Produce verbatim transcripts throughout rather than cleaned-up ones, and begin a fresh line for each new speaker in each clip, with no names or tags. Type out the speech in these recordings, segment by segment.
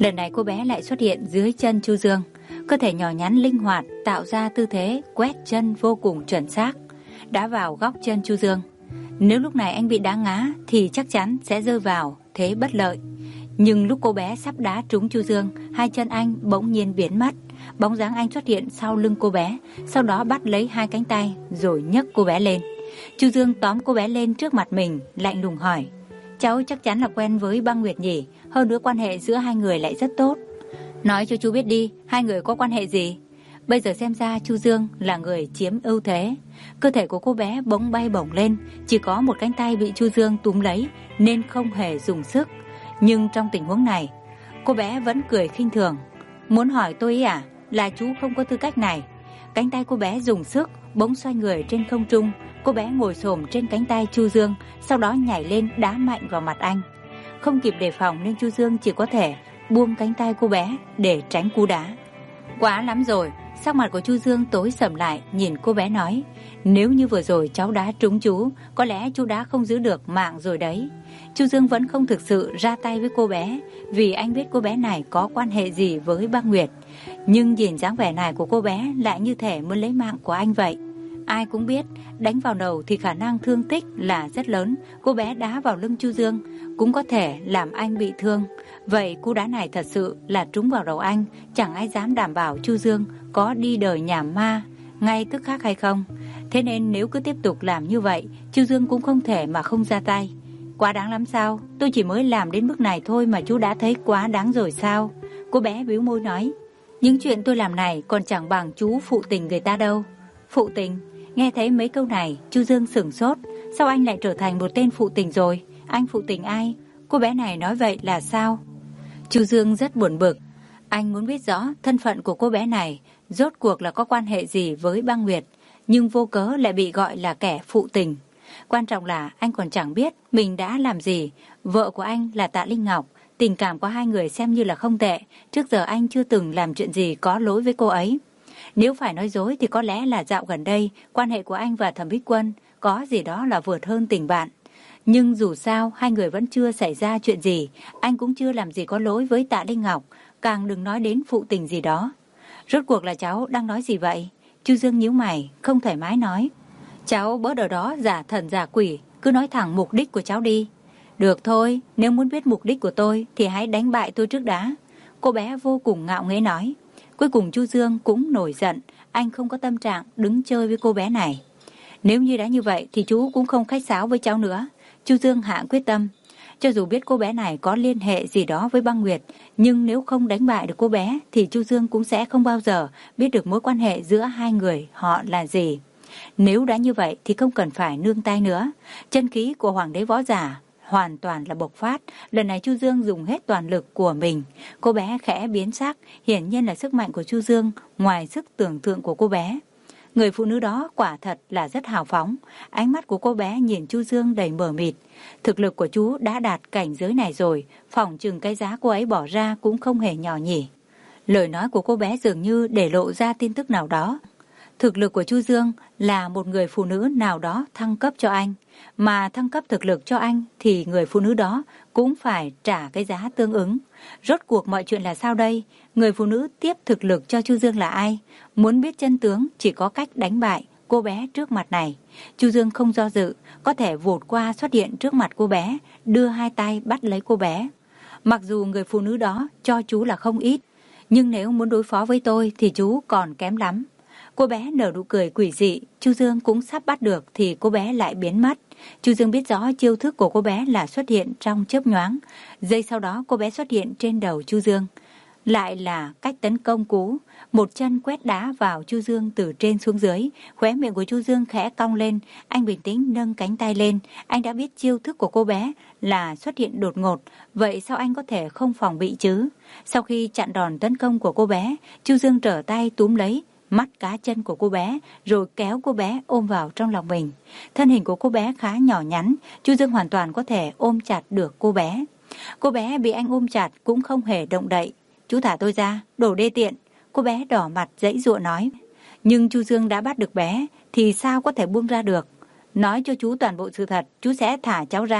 Lần này cô bé lại xuất hiện dưới chân Chu Dương. Cơ thể nhỏ nhắn linh hoạt tạo ra tư thế quét chân vô cùng chuẩn xác, đá vào góc chân Chu Dương. Nếu lúc này anh bị đá ngã thì chắc chắn sẽ rơi vào thế bất lợi. Nhưng lúc cô bé sắp đá trúng Chu Dương, hai chân anh bỗng nhiên biến mất. Bóng dáng anh xuất hiện sau lưng cô bé, sau đó bắt lấy hai cánh tay rồi nhấc cô bé lên. Chu Dương tóm cô bé lên trước mặt mình, lạnh lùng hỏi: cháu chắc chắn là quen với Băng Nguyệt nhỉ? Hơn nữa quan hệ giữa hai người lại rất tốt. Nói cho chú biết đi, hai người có quan hệ gì? Bây giờ xem ra Chu Dương là người chiếm ưu thế. Cơ thể của cô bé bỗng bay bổng lên, chỉ có một cánh tay bị Chu Dương túm lấy nên không hề dùng sức. Nhưng trong tình huống này, cô bé vẫn cười khinh thường. Muốn hỏi tôi ý à? Là chú không có tư cách này. Cánh tay cô bé dùng sức, bỗng xoay người trên không trung. Cô bé ngồi xổm trên cánh tay Chu Dương, sau đó nhảy lên đá mạnh vào mặt anh. Không kịp đề phòng nên Chu Dương chỉ có thể buông cánh tay cô bé để tránh cú đá. Quá lắm rồi. Sắc mặt của Chu Dương tối sầm lại, nhìn cô bé nói: nếu như vừa rồi cháu đá trúng chú, có lẽ chú đã không giữ được mạng rồi đấy. Chu Dương vẫn không thực sự ra tay với cô bé, vì anh biết cô bé này có quan hệ gì với Băng Nguyệt. Nhưng nhìn dáng vẻ này của cô bé lại như thể muốn lấy mạng của anh vậy. Ai cũng biết đánh vào đầu thì khả năng thương tích là rất lớn. Cô bé đá vào lưng Chu Dương cũng có thể làm anh bị thương. Vậy cú đá này thật sự là trúng vào đầu anh, chẳng ai dám đảm bảo Chu Dương có đi đời nhảm ma ngay tức khắc hay không. Thế nên nếu cứ tiếp tục làm như vậy, Chu Dương cũng không thể mà không ra tay. Quá đáng lắm sao? Tôi chỉ mới làm đến mức này thôi mà chú đã thấy quá đáng rồi sao? Cô bé bĩu môi nói: những chuyện tôi làm này còn chẳng bằng chú phụ tình người ta đâu. Phụ tình? Nghe thấy mấy câu này, Chu Dương sửng sốt. Sao anh lại trở thành một tên phụ tình rồi? Anh phụ tình ai? Cô bé này nói vậy là sao? Chu Dương rất buồn bực. Anh muốn biết rõ thân phận của cô bé này rốt cuộc là có quan hệ gì với Băng Nguyệt, nhưng vô cớ lại bị gọi là kẻ phụ tình. Quan trọng là anh còn chẳng biết mình đã làm gì. Vợ của anh là Tạ Linh Ngọc, tình cảm của hai người xem như là không tệ. Trước giờ anh chưa từng làm chuyện gì có lỗi với cô ấy. Nếu phải nói dối thì có lẽ là dạo gần đây quan hệ của anh và Thẩm Bích Quân có gì đó là vượt hơn tình bạn. Nhưng dù sao hai người vẫn chưa xảy ra chuyện gì. Anh cũng chưa làm gì có lỗi với Tạ Linh Ngọc, càng đừng nói đến phụ tình gì đó. Rốt cuộc là cháu đang nói gì vậy? Chu Dương nhíu mày, không thoải mái nói: cháu bớt ở đó giả thần giả quỷ, cứ nói thẳng mục đích của cháu đi. Được thôi, nếu muốn biết mục đích của tôi thì hãy đánh bại tôi trước đã. Cô bé vô cùng ngạo nghễ nói. Cuối cùng Chu Dương cũng nổi giận. Anh không có tâm trạng đứng chơi với cô bé này. Nếu như đã như vậy thì chú cũng không khách sáo với cháu nữa. Chu Dương hạ quyết tâm. Cho dù biết cô bé này có liên hệ gì đó với Băng Nguyệt, nhưng nếu không đánh bại được cô bé thì Chu Dương cũng sẽ không bao giờ biết được mối quan hệ giữa hai người họ là gì. Nếu đã như vậy thì không cần phải nương tay nữa. Chân khí của Hoàng đế võ giả hoàn toàn là bộc phát. Lần này Chu Dương dùng hết toàn lực của mình. Cô bé khẽ biến sắc, hiển nhiên là sức mạnh của Chu Dương ngoài sức tưởng tượng của cô bé. Người phụ nữ đó quả thật là rất hào phóng. Ánh mắt của cô bé nhìn Chu Dương đầy mờ mịt. Thực lực của chú đã đạt cảnh giới này rồi, phỏng chừng cái giá cô ấy bỏ ra cũng không hề nhỏ nhỉ. Lời nói của cô bé dường như để lộ ra tin tức nào đó. Thực lực của Chu Dương là một người phụ nữ nào đó thăng cấp cho anh. Mà thăng cấp thực lực cho anh thì người phụ nữ đó cũng phải trả cái giá tương ứng. Rốt cuộc mọi chuyện là sao đây? Người phụ nữ tiếp thực lực cho Chu Dương là ai? Muốn biết chân tướng chỉ có cách đánh bại cô bé trước mặt này. Chu Dương không do dự, có thể vụt qua xuất hiện trước mặt cô bé, đưa hai tay bắt lấy cô bé. Mặc dù người phụ nữ đó cho chú là không ít, nhưng nếu muốn đối phó với tôi thì chú còn kém lắm. Cô bé nở nụ cười quỷ dị. Chu Dương cũng sắp bắt được thì cô bé lại biến mất. Chu Dương biết rõ chiêu thức của cô bé là xuất hiện trong chớp nhoáng. Giây sau đó cô bé xuất hiện trên đầu Chu Dương. Lại là cách tấn công cú. Một chân quét đá vào Chu Dương từ trên xuống dưới. Khóe miệng của Chu Dương khẽ cong lên. Anh bình tĩnh nâng cánh tay lên. Anh đã biết chiêu thức của cô bé là xuất hiện đột ngột. Vậy sao anh có thể không phòng bị chứ? Sau khi chặn đòn tấn công của cô bé, Chu Dương trở tay túm lấy mắt cá chân của cô bé, rồi kéo cô bé ôm vào trong lòng mình. Thân hình của cô bé khá nhỏ nhắn, Chu Dương hoàn toàn có thể ôm chặt được cô bé. Cô bé bị anh ôm chặt cũng không hề động đậy. Chú thả tôi ra, đồ đê tiện. Cô bé đỏ mặt giãy giụa nói. Nhưng Chu Dương đã bắt được bé, thì sao có thể buông ra được? Nói cho chú toàn bộ sự thật, chú sẽ thả cháu ra.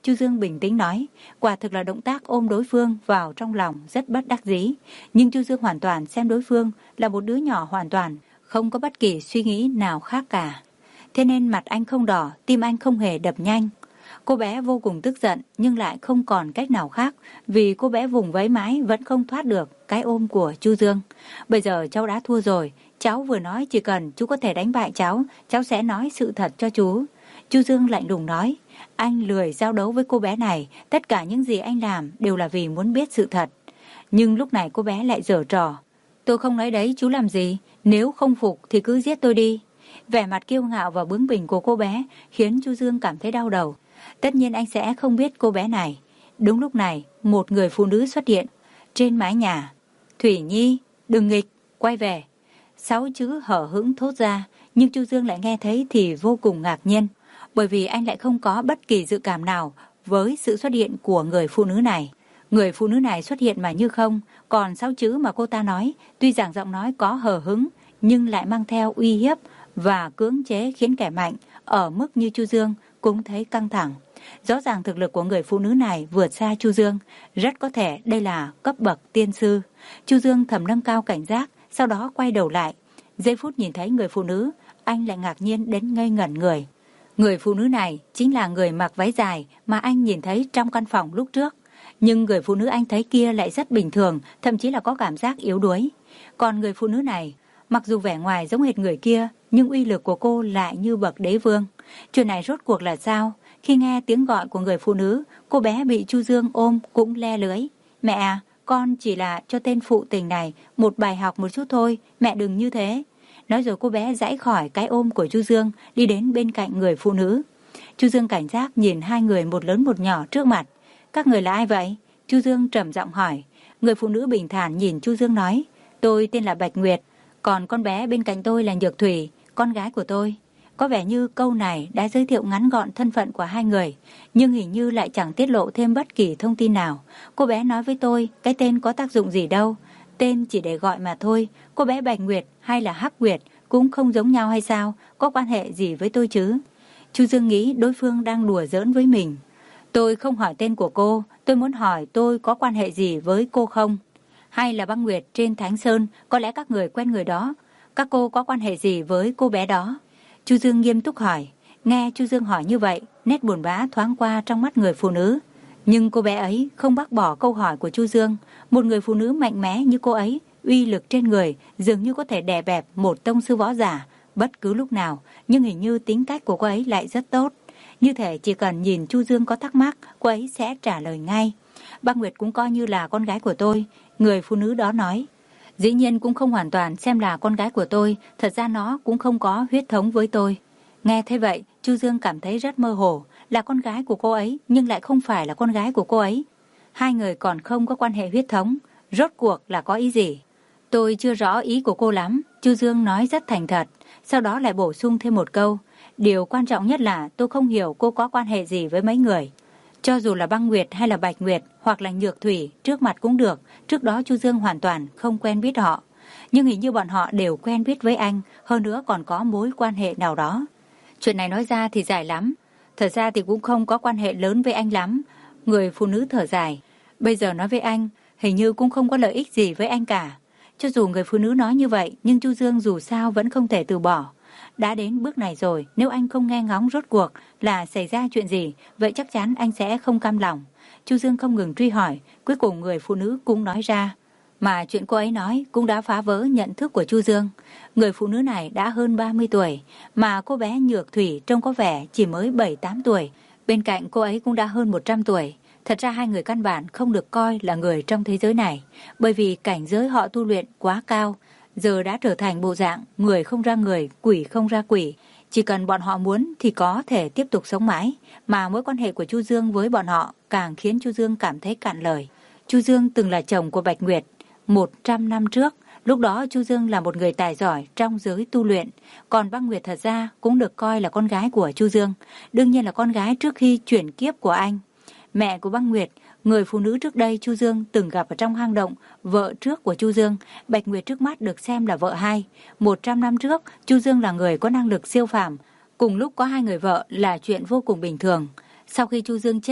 Chu Dương bình tĩnh nói, quả thực là động tác ôm đối phương vào trong lòng rất bất đắc dĩ. Nhưng Chu Dương hoàn toàn xem đối phương là một đứa nhỏ hoàn toàn, không có bất kỳ suy nghĩ nào khác cả. Thế nên mặt anh không đỏ, tim anh không hề đập nhanh. Cô bé vô cùng tức giận nhưng lại không còn cách nào khác vì cô bé vùng vẫy mãi vẫn không thoát được cái ôm của Chu Dương. Bây giờ cháu đã thua rồi, cháu vừa nói chỉ cần chú có thể đánh bại cháu, cháu sẽ nói sự thật cho chú. Chu Dương lạnh lùng nói, anh lười giao đấu với cô bé này, tất cả những gì anh làm đều là vì muốn biết sự thật. Nhưng lúc này cô bé lại giở trò, tôi không nói đấy chú làm gì, nếu không phục thì cứ giết tôi đi. Vẻ mặt kiêu ngạo và bướng bỉnh của cô bé khiến Chu Dương cảm thấy đau đầu. Tất nhiên anh sẽ không biết cô bé này. Đúng lúc này, một người phụ nữ xuất hiện trên mái nhà. Thủy Nhi, đừng nghịch, quay về. Sáu chữ hở hững thốt ra, nhưng Chu Dương lại nghe thấy thì vô cùng ngạc nhiên, bởi vì anh lại không có bất kỳ dự cảm nào với sự xuất hiện của người phụ nữ này. Người phụ nữ này xuất hiện mà như không, còn sáu chữ mà cô ta nói, tuy rằng giọng nói có hờ hững, nhưng lại mang theo uy hiếp và cưỡng chế khiến kẻ mạnh ở mức như Chu Dương cũng thấy căng thẳng. Rõ ràng thực lực của người phụ nữ này vượt xa Chu Dương, rất có thể đây là cấp bậc tiên sư. Chu Dương thầm nâng cao cảnh giác, sau đó quay đầu lại. Giây phút nhìn thấy người phụ nữ, anh lại ngạc nhiên đến ngây ngẩn người. Người phụ nữ này chính là người mặc váy dài mà anh nhìn thấy trong căn phòng lúc trước. Nhưng người phụ nữ anh thấy kia lại rất bình thường, thậm chí là có cảm giác yếu đuối. Còn người phụ nữ này, mặc dù vẻ ngoài giống hệt người kia, nhưng uy lực của cô lại như bậc đế vương. Chuyện này rốt cuộc là sao? Khi nghe tiếng gọi của người phụ nữ, cô bé bị Chu Dương ôm cũng le lưới. Mẹ à, con chỉ là cho tên phụ tình này một bài học một chút thôi, mẹ đừng như thế. Nói rồi cô bé giãy khỏi cái ôm của Chu Dương, đi đến bên cạnh người phụ nữ. Chu Dương cảnh giác nhìn hai người một lớn một nhỏ trước mặt. Các người là ai vậy? Chu Dương trầm giọng hỏi. Người phụ nữ bình thản nhìn Chu Dương nói, tôi tên là Bạch Nguyệt, còn con bé bên cạnh tôi là Nhược Thủy, con gái của tôi. Có vẻ như câu này đã giới thiệu ngắn gọn thân phận của hai người, nhưng hình như lại chẳng tiết lộ thêm bất kỳ thông tin nào. Cô bé nói với tôi, cái tên có tác dụng gì đâu, tên chỉ để gọi mà thôi. Cô bé Bạch Nguyệt hay là Hắc Nguyệt cũng không giống nhau hay sao, có quan hệ gì với tôi chứ? Chu Dương nghĩ đối phương đang đùa giỡn với mình. Tôi không hỏi tên của cô, tôi muốn hỏi tôi có quan hệ gì với cô không? Hay là Băng Nguyệt trên Thánh Sơn, có lẽ các người quen người đó, các cô có quan hệ gì với cô bé đó? Chu Dương nghiêm túc hỏi. Nghe Chu Dương hỏi như vậy, nét buồn bã thoáng qua trong mắt người phụ nữ. Nhưng cô bé ấy không bác bỏ câu hỏi của Chu Dương. Một người phụ nữ mạnh mẽ như cô ấy, uy lực trên người dường như có thể đè bẹp một tông sư võ giả bất cứ lúc nào, nhưng hình như tính cách của cô ấy lại rất tốt. Như thể chỉ cần nhìn Chu Dương có thắc mắc, cô ấy sẽ trả lời ngay. Băng Nguyệt cũng coi như là con gái của tôi, người phụ nữ đó nói. Dĩ nhiên cũng không hoàn toàn xem là con gái của tôi, thật ra nó cũng không có huyết thống với tôi. Nghe thế vậy, Chu Dương cảm thấy rất mơ hồ, là con gái của cô ấy nhưng lại không phải là con gái của cô ấy. Hai người còn không có quan hệ huyết thống, rốt cuộc là có ý gì? Tôi chưa rõ ý của cô lắm, Chu Dương nói rất thành thật, sau đó lại bổ sung thêm một câu. Điều quan trọng nhất là tôi không hiểu cô có quan hệ gì với mấy người. Cho dù là Băng Nguyệt hay là Bạch Nguyệt hoặc là Nhược Thủy trước mặt cũng được, trước đó Chu Dương hoàn toàn không quen biết họ. Nhưng hình như bọn họ đều quen biết với anh, hơn nữa còn có mối quan hệ nào đó. Chuyện này nói ra thì dài lắm, thật ra thì cũng không có quan hệ lớn với anh lắm. Người phụ nữ thở dài, bây giờ nói với anh, hình như cũng không có lợi ích gì với anh cả. Cho dù người phụ nữ nói như vậy, nhưng Chu Dương dù sao vẫn không thể từ bỏ. Đã đến bước này rồi, nếu anh không nghe ngóng rốt cuộc là xảy ra chuyện gì, vậy chắc chắn anh sẽ không cam lòng. Chu Dương không ngừng truy hỏi, cuối cùng người phụ nữ cũng nói ra. Mà chuyện cô ấy nói cũng đã phá vỡ nhận thức của Chu Dương. Người phụ nữ này đã hơn ba mươi tuổi, mà cô bé Nhược Thủy trông có vẻ chỉ mới bảy tám tuổi. Bên cạnh cô ấy cũng đã hơn một trăm tuổi. Thật ra hai người căn bản không được coi là người trong thế giới này, bởi vì cảnh giới họ tu luyện quá cao, giờ đã trở thành bộ dạng người không ra người, quỷ không ra quỷ. Chỉ cần bọn họ muốn thì có thể tiếp tục sống mãi, mà mối quan hệ của Chu Dương với bọn họ càng khiến Chu Dương cảm thấy cạn lời. Chu Dương từng là chồng của Bạch Nguyệt một trăm năm trước, lúc đó Chu Dương là một người tài giỏi trong giới tu luyện, còn Băng Nguyệt thật ra cũng được coi là con gái của Chu Dương, đương nhiên là con gái trước khi chuyển kiếp của anh. Mẹ của Băng Nguyệt, người phụ nữ trước đây Chu Dương từng gặp ở trong hang động, vợ trước của Chu Dương. Bạch Nguyệt trước mắt được xem là vợ hai. Một trăm năm trước, Chu Dương là người có năng lực siêu phàm, cùng lúc có hai người vợ là chuyện vô cùng bình thường. Sau khi Chu Dương chết,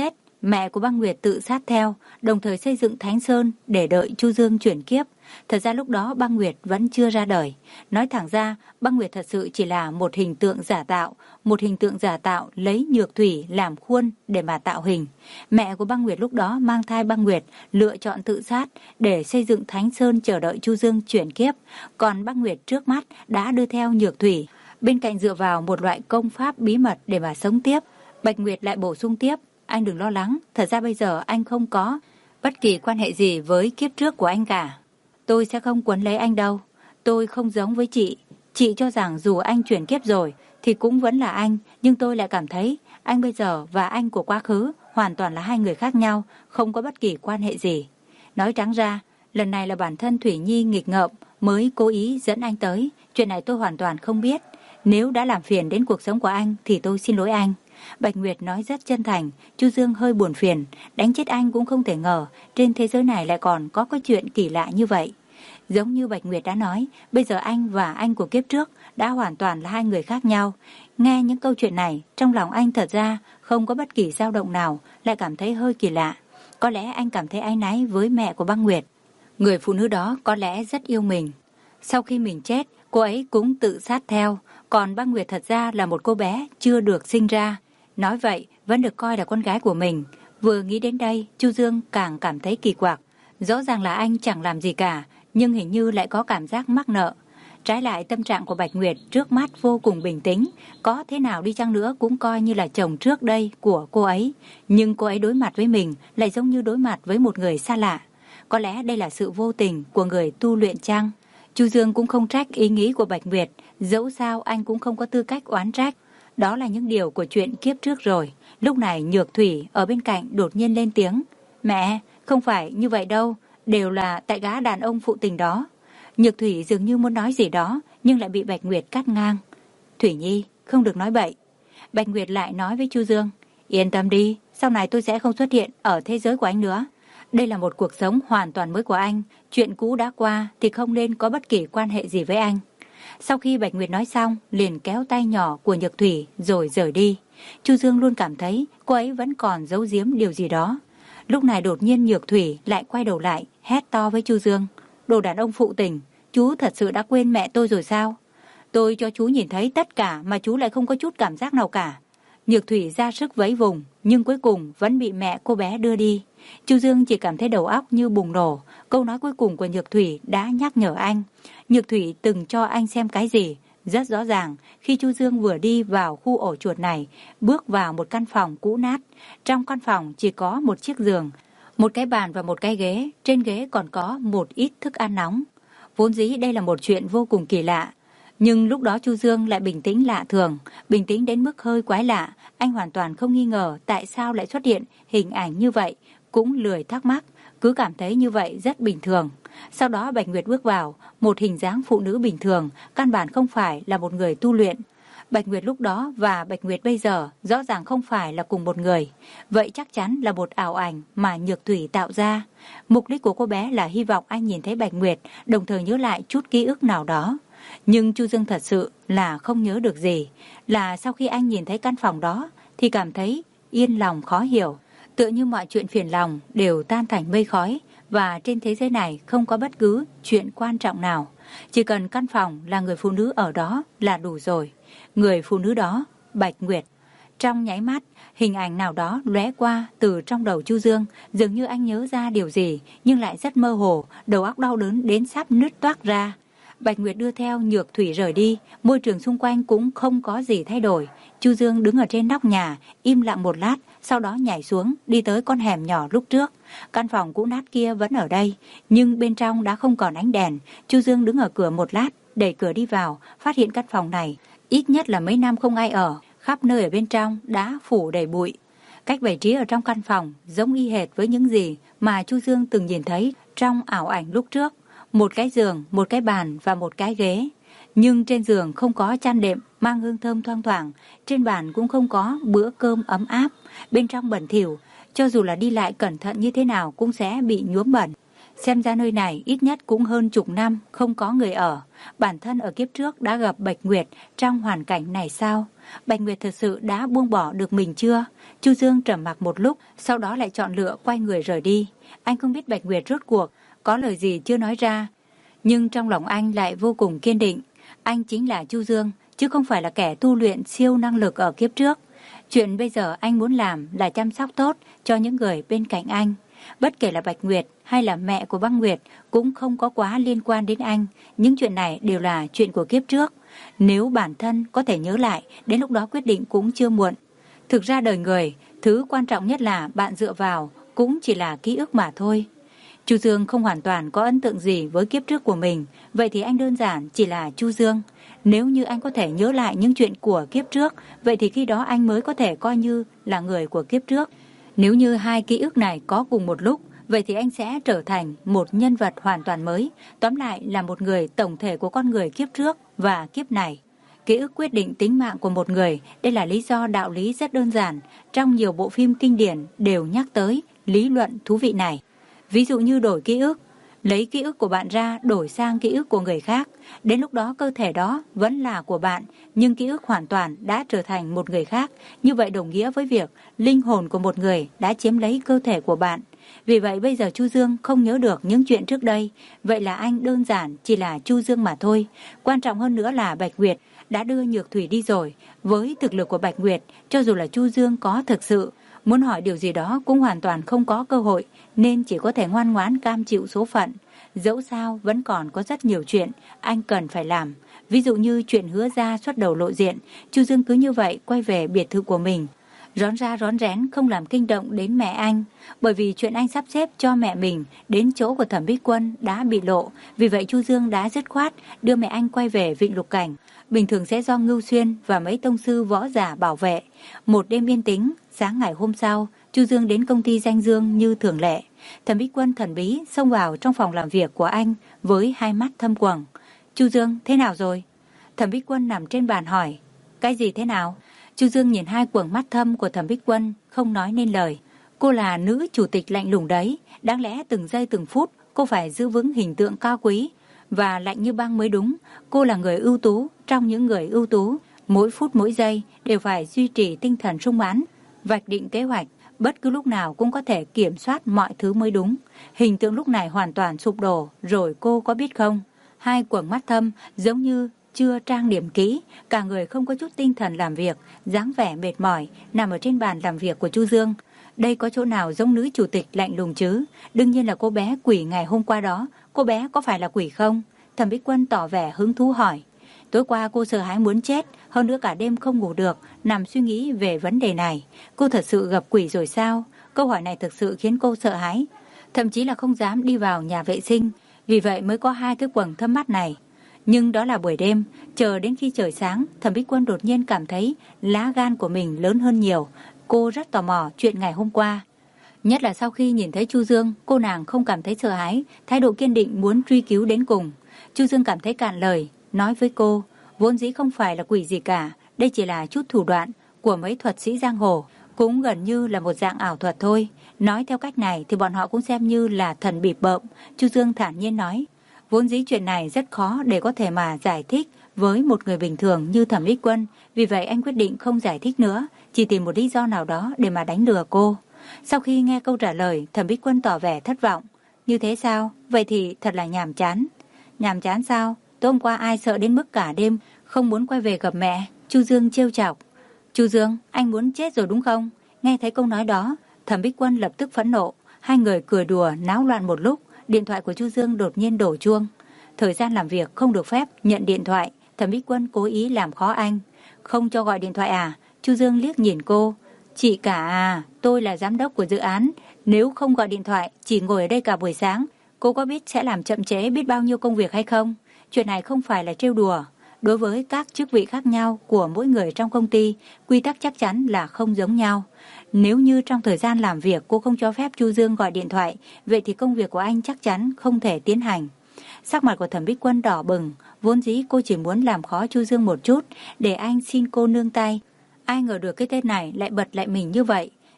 mẹ của băng Nguyệt tự sát theo, đồng thời xây dựng Thánh Sơn để đợi Chu Dương chuyển kiếp. Thật ra lúc đó băng Nguyệt vẫn chưa ra đời. Nói thẳng ra, băng Nguyệt thật sự chỉ là một hình tượng giả tạo, một hình tượng giả tạo lấy Nhược Thủy làm khuôn để mà tạo hình. Mẹ của băng Nguyệt lúc đó mang thai băng Nguyệt, lựa chọn tự sát để xây dựng Thánh Sơn chờ đợi Chu Dương chuyển kiếp. Còn băng Nguyệt trước mắt đã đưa theo Nhược Thủy, bên cạnh dựa vào một loại công pháp bí mật để mà sống tiếp. Bạch Nguyệt lại bổ sung tiếp, anh đừng lo lắng, thật ra bây giờ anh không có bất kỳ quan hệ gì với kiếp trước của anh cả. Tôi sẽ không quấn lấy anh đâu. Tôi không giống với chị. Chị cho rằng dù anh chuyển kiếp rồi thì cũng vẫn là anh, nhưng tôi lại cảm thấy anh bây giờ và anh của quá khứ hoàn toàn là hai người khác nhau, không có bất kỳ quan hệ gì. Nói trắng ra, lần này là bản thân Thủy Nhi nghịch ngợm mới cố ý dẫn anh tới. Chuyện này tôi hoàn toàn không biết. Nếu đã làm phiền đến cuộc sống của anh thì tôi xin lỗi anh. Bạch Nguyệt nói rất chân thành. Chu Dương hơi buồn phiền, đánh chết anh cũng không thể ngờ trên thế giới này lại còn có cái chuyện kỳ lạ như vậy. Giống như Bạch Nguyệt đã nói, bây giờ anh và anh của kiếp trước đã hoàn toàn là hai người khác nhau. Nghe những câu chuyện này, trong lòng anh thật ra không có bất kỳ dao động nào, lại cảm thấy hơi kỳ lạ. Có lẽ anh cảm thấy áy náy với mẹ của băng Nguyệt. Người phụ nữ đó có lẽ rất yêu mình. Sau khi mình chết, cô ấy cũng tự sát theo. Còn băng Nguyệt thật ra là một cô bé chưa được sinh ra. Nói vậy, vẫn được coi là con gái của mình. Vừa nghĩ đến đây, Chu Dương càng cảm thấy kỳ quặc. Rõ ràng là anh chẳng làm gì cả, nhưng hình như lại có cảm giác mắc nợ. Trái lại, tâm trạng của Bạch Nguyệt trước mắt vô cùng bình tĩnh. Có thế nào đi chăng nữa cũng coi như là chồng trước đây của cô ấy. Nhưng cô ấy đối mặt với mình lại giống như đối mặt với một người xa lạ. Có lẽ đây là sự vô tình của người tu luyện chăng? Chu Dương cũng không trách ý nghĩ của Bạch Nguyệt. Dẫu sao anh cũng không có tư cách oán trách. Đó là những điều của chuyện kiếp trước rồi. Lúc này Nhược Thủy ở bên cạnh đột nhiên lên tiếng. Mẹ, không phải như vậy đâu. Đều là tại gã đàn ông phụ tình đó. Nhược Thủy dường như muốn nói gì đó, nhưng lại bị Bạch Nguyệt cắt ngang. Thủy Nhi, không được nói bậy. Bạch Nguyệt lại nói với Chu Dương. Yên tâm đi, sau này tôi sẽ không xuất hiện ở thế giới của anh nữa. Đây là một cuộc sống hoàn toàn mới của anh. Chuyện cũ đã qua thì không nên có bất kỳ quan hệ gì với anh. Sau khi Bạch Nguyệt nói xong, liền kéo tay nhỏ của Nhược Thủy rồi rời đi. Chu Dương luôn cảm thấy cô ấy vẫn còn giấu giếm điều gì đó. Lúc này đột nhiên Nhược Thủy lại quay đầu lại, hét to với Chu Dương. Đồ đàn ông phụ tình, chú thật sự đã quên mẹ tôi rồi sao? Tôi cho chú nhìn thấy tất cả mà chú lại không có chút cảm giác nào cả. Nhược Thủy ra sức vẫy vùng, nhưng cuối cùng vẫn bị mẹ cô bé đưa đi. Chu Dương chỉ cảm thấy đầu óc như bùng nổ. Câu nói cuối cùng của Nhược Thủy đã nhắc nhở anh. Nhược Thủy từng cho anh xem cái gì? Rất rõ ràng, khi Chu Dương vừa đi vào khu ổ chuột này, bước vào một căn phòng cũ nát. Trong căn phòng chỉ có một chiếc giường, một cái bàn và một cái ghế. Trên ghế còn có một ít thức ăn nóng. Vốn dĩ đây là một chuyện vô cùng kỳ lạ. Nhưng lúc đó Chu Dương lại bình tĩnh lạ thường, bình tĩnh đến mức hơi quái lạ. Anh hoàn toàn không nghi ngờ tại sao lại xuất hiện hình ảnh như vậy, cũng lười thắc mắc, cứ cảm thấy như vậy rất bình thường. Sau đó Bạch Nguyệt bước vào, một hình dáng phụ nữ bình thường, căn bản không phải là một người tu luyện. Bạch Nguyệt lúc đó và Bạch Nguyệt bây giờ rõ ràng không phải là cùng một người. Vậy chắc chắn là một ảo ảnh mà Nhược Thủy tạo ra. Mục đích của cô bé là hy vọng anh nhìn thấy Bạch Nguyệt, đồng thời nhớ lại chút ký ức nào đó. Nhưng Chu Dương thật sự là không nhớ được gì. Là sau khi anh nhìn thấy căn phòng đó thì cảm thấy yên lòng khó hiểu. Tựa như mọi chuyện phiền lòng đều tan thành mây khói. Và trên thế giới này không có bất cứ chuyện quan trọng nào. Chỉ cần căn phòng là người phụ nữ ở đó là đủ rồi. Người phụ nữ đó, Bạch Nguyệt. Trong nháy mắt, hình ảnh nào đó lóe qua từ trong đầu Chu Dương. Dường như anh nhớ ra điều gì, nhưng lại rất mơ hồ, đầu óc đau đớn đến sắp nứt toác ra. Bạch Nguyệt đưa theo Nhược Thủy rời đi, môi trường xung quanh cũng không có gì thay đổi. Chu Dương đứng ở trên nóc nhà, im lặng một lát, sau đó nhảy xuống, đi tới con hẻm nhỏ lúc trước. Căn phòng cũ nát kia vẫn ở đây, nhưng bên trong đã không còn ánh đèn. Chu Dương đứng ở cửa một lát, đẩy cửa đi vào, phát hiện căn phòng này ít nhất là mấy năm không ai ở, khắp nơi ở bên trong đã phủ đầy bụi. Cách bày trí ở trong căn phòng giống y hệt với những gì mà Chu Dương từng nhìn thấy trong ảo ảnh lúc trước. Một cái giường, một cái bàn và một cái ghế. Nhưng trên giường không có chăn đệm mang hương thơm thoang thoảng, trên bàn cũng không có bữa cơm ấm áp, bên trong bẩn thỉu, cho dù là đi lại cẩn thận như thế nào cũng sẽ bị nhuốm bẩn. Xem ra nơi này ít nhất cũng hơn chục năm không có người ở. Bản thân ở kiếp trước đã gặp Bạch Nguyệt trong hoàn cảnh này sao? Bạch Nguyệt thật sự đã buông bỏ được mình chưa? Chu Dương trầm mặc một lúc, sau đó lại chọn lựa quay người rời đi. Anh không biết Bạch Nguyệt rốt cuộc có lời gì chưa nói ra, nhưng trong lòng anh lại vô cùng kiên định. Anh chính là Chu Dương, chứ không phải là kẻ tu luyện siêu năng lực ở kiếp trước. Chuyện bây giờ anh muốn làm là chăm sóc tốt cho những người bên cạnh anh. Bất kể là Bạch Nguyệt hay là mẹ của Băng Nguyệt cũng không có quá liên quan đến anh. Những chuyện này đều là chuyện của kiếp trước. Nếu bản thân có thể nhớ lại, đến lúc đó quyết định cũng chưa muộn. Thực ra đời người, thứ quan trọng nhất là bạn dựa vào cũng chỉ là ký ức mà thôi. Chu Dương không hoàn toàn có ấn tượng gì với kiếp trước của mình, vậy thì anh đơn giản chỉ là Chu Dương. Nếu như anh có thể nhớ lại những chuyện của kiếp trước, vậy thì khi đó anh mới có thể coi như là người của kiếp trước. Nếu như hai ký ức này có cùng một lúc, vậy thì anh sẽ trở thành một nhân vật hoàn toàn mới, tóm lại là một người tổng thể của con người kiếp trước và kiếp này. Ký ức quyết định tính mạng của một người, đây là lý do đạo lý rất đơn giản. Trong nhiều bộ phim kinh điển đều nhắc tới lý luận thú vị này. Ví dụ như đổi ký ức, lấy ký ức của bạn ra đổi sang ký ức của người khác. Đến lúc đó cơ thể đó vẫn là của bạn, nhưng ký ức hoàn toàn đã trở thành một người khác. Như vậy đồng nghĩa với việc linh hồn của một người đã chiếm lấy cơ thể của bạn. Vì vậy bây giờ Chu Dương không nhớ được những chuyện trước đây. Vậy là anh đơn giản chỉ là Chu Dương mà thôi. Quan trọng hơn nữa là Bạch Nguyệt đã đưa Nhược Thủy đi rồi. Với thực lực của Bạch Nguyệt, cho dù là Chu Dương có thực sự muốn hỏi điều gì đó cũng hoàn toàn không có cơ hội, nên chỉ có thể ngoan ngoãn cam chịu số phận. Dẫu sao vẫn còn có rất nhiều chuyện anh cần phải làm. Ví dụ như chuyện Hứa Gia xuất đầu lộ diện, Chu Dương cứ như vậy quay về biệt thự của mình. Rón ra rón rén không làm kinh động đến mẹ anh, bởi vì chuyện anh sắp xếp cho mẹ mình đến chỗ của Thẩm Bích Quân đã bị lộ. Vì vậy Chu Dương đã dứt khoát đưa mẹ anh quay về Vịnh Lục Cảnh. Bình thường sẽ do Ngưu Xuyên và mấy tông sư võ giả bảo vệ. Một đêm yên tĩnh, sáng ngày hôm sau, Chu Dương đến công ty Danh Dương như thường lệ. Thẩm Bích Quân thần bí xông vào trong phòng làm việc của anh với hai mắt thâm quầng. Chu Dương, thế nào rồi? Thẩm Bích Quân nằm trên bàn hỏi. Cái gì thế nào? Chu Dương nhìn hai quầng mắt thâm của Thẩm Bích Quân, không nói nên lời. Cô là nữ chủ tịch lạnh lùng đấy, đáng lẽ từng giây từng phút cô phải giữ vững hình tượng cao quý và lạnh như băng mới đúng. Cô là người ưu tú trong những người ưu tú, mỗi phút mỗi giây đều phải duy trì tinh thần sung mãn, vạch định kế hoạch, bất cứ lúc nào cũng có thể kiểm soát mọi thứ mới đúng. Hình tượng lúc này hoàn toàn sụp đổ, rồi cô có biết không? Hai quầng mắt thâm giống như chưa trang điểm kỹ, cả người không có chút tinh thần làm việc, dáng vẻ mệt mỏi, nằm ở trên bàn làm việc của Chu Dương. Đây có chỗ nào giống nữ chủ tịch lạnh lùng chứ? Đương nhiên là cô bé quỷ ngày hôm qua đó. Cô bé có phải là quỷ không? Thẩm Bích Quân tỏ vẻ hứng thú hỏi. Tối qua cô sợ hãi muốn chết, hơn nữa cả đêm không ngủ được, nằm suy nghĩ về vấn đề này. Cô thật sự gặp quỷ rồi sao? Câu hỏi này thực sự khiến cô sợ hãi, thậm chí là không dám đi vào nhà vệ sinh, vì vậy mới có hai cái quầng thâm mắt này. Nhưng đó là buổi đêm, chờ đến khi trời sáng, Thẩm Bích Quân đột nhiên cảm thấy lá gan của mình lớn hơn nhiều. Cô rất tò mò chuyện ngày hôm qua. Nhất là sau khi nhìn thấy Chu Dương, cô nàng không cảm thấy sợ hãi, thái độ kiên định muốn truy cứu đến cùng. Chu Dương cảm thấy cạn lời, nói với cô, vốn dĩ không phải là quỷ gì cả, đây chỉ là chút thủ đoạn của mấy thuật sĩ giang hồ, cũng gần như là một dạng ảo thuật thôi. Nói theo cách này thì bọn họ cũng xem như là thần bịp bợm. Chu Dương thản nhiên nói, vốn dĩ chuyện này rất khó để có thể mà giải thích với một người bình thường như Thẩm Bích Quân, vì vậy anh quyết định không giải thích nữa, chỉ tìm một lý do nào đó để mà đánh lừa cô. Sau khi nghe câu trả lời, Thẩm Bích Quân tỏ vẻ thất vọng. Như thế sao? Vậy thì thật là nhàm chán. Nhàm chán sao? Tối hôm qua ai sợ đến mức cả đêm không muốn quay về gặp mẹ? Chu Dương trêu chọc. Chu Dương, anh muốn chết rồi đúng không? Nghe thấy câu nói đó, Thẩm Bích Quân lập tức phẫn nộ. Hai người cười đùa náo loạn một lúc, điện thoại của Chu Dương đột nhiên đổ chuông. Thời gian làm việc không được phép nhận điện thoại, Thẩm Bích Quân cố ý làm khó anh. Không cho gọi điện thoại à? Chu Dương liếc nhìn cô. Chị cả à, tôi là giám đốc của dự án, nếu không gọi điện thoại, chỉ ngồi ở đây cả buổi sáng, cô có biết sẽ làm chậm trễ biết bao nhiêu công việc hay không? Chuyện này không phải là trêu đùa. Đối với các chức vị khác nhau của mỗi người trong công ty, quy tắc chắc chắn là không giống nhau. Nếu như trong thời gian làm việc cô không cho phép Chu Dương gọi điện thoại, vậy thì công việc của anh chắc chắn không thể tiến hành. Sắc mặt của Thẩm Bích Quân đỏ bừng, vốn dĩ cô chỉ muốn làm khó Chu Dương một chút, để anh xin cô nương tay. Ai ngờ được cái tên này lại bật lại mình như vậy.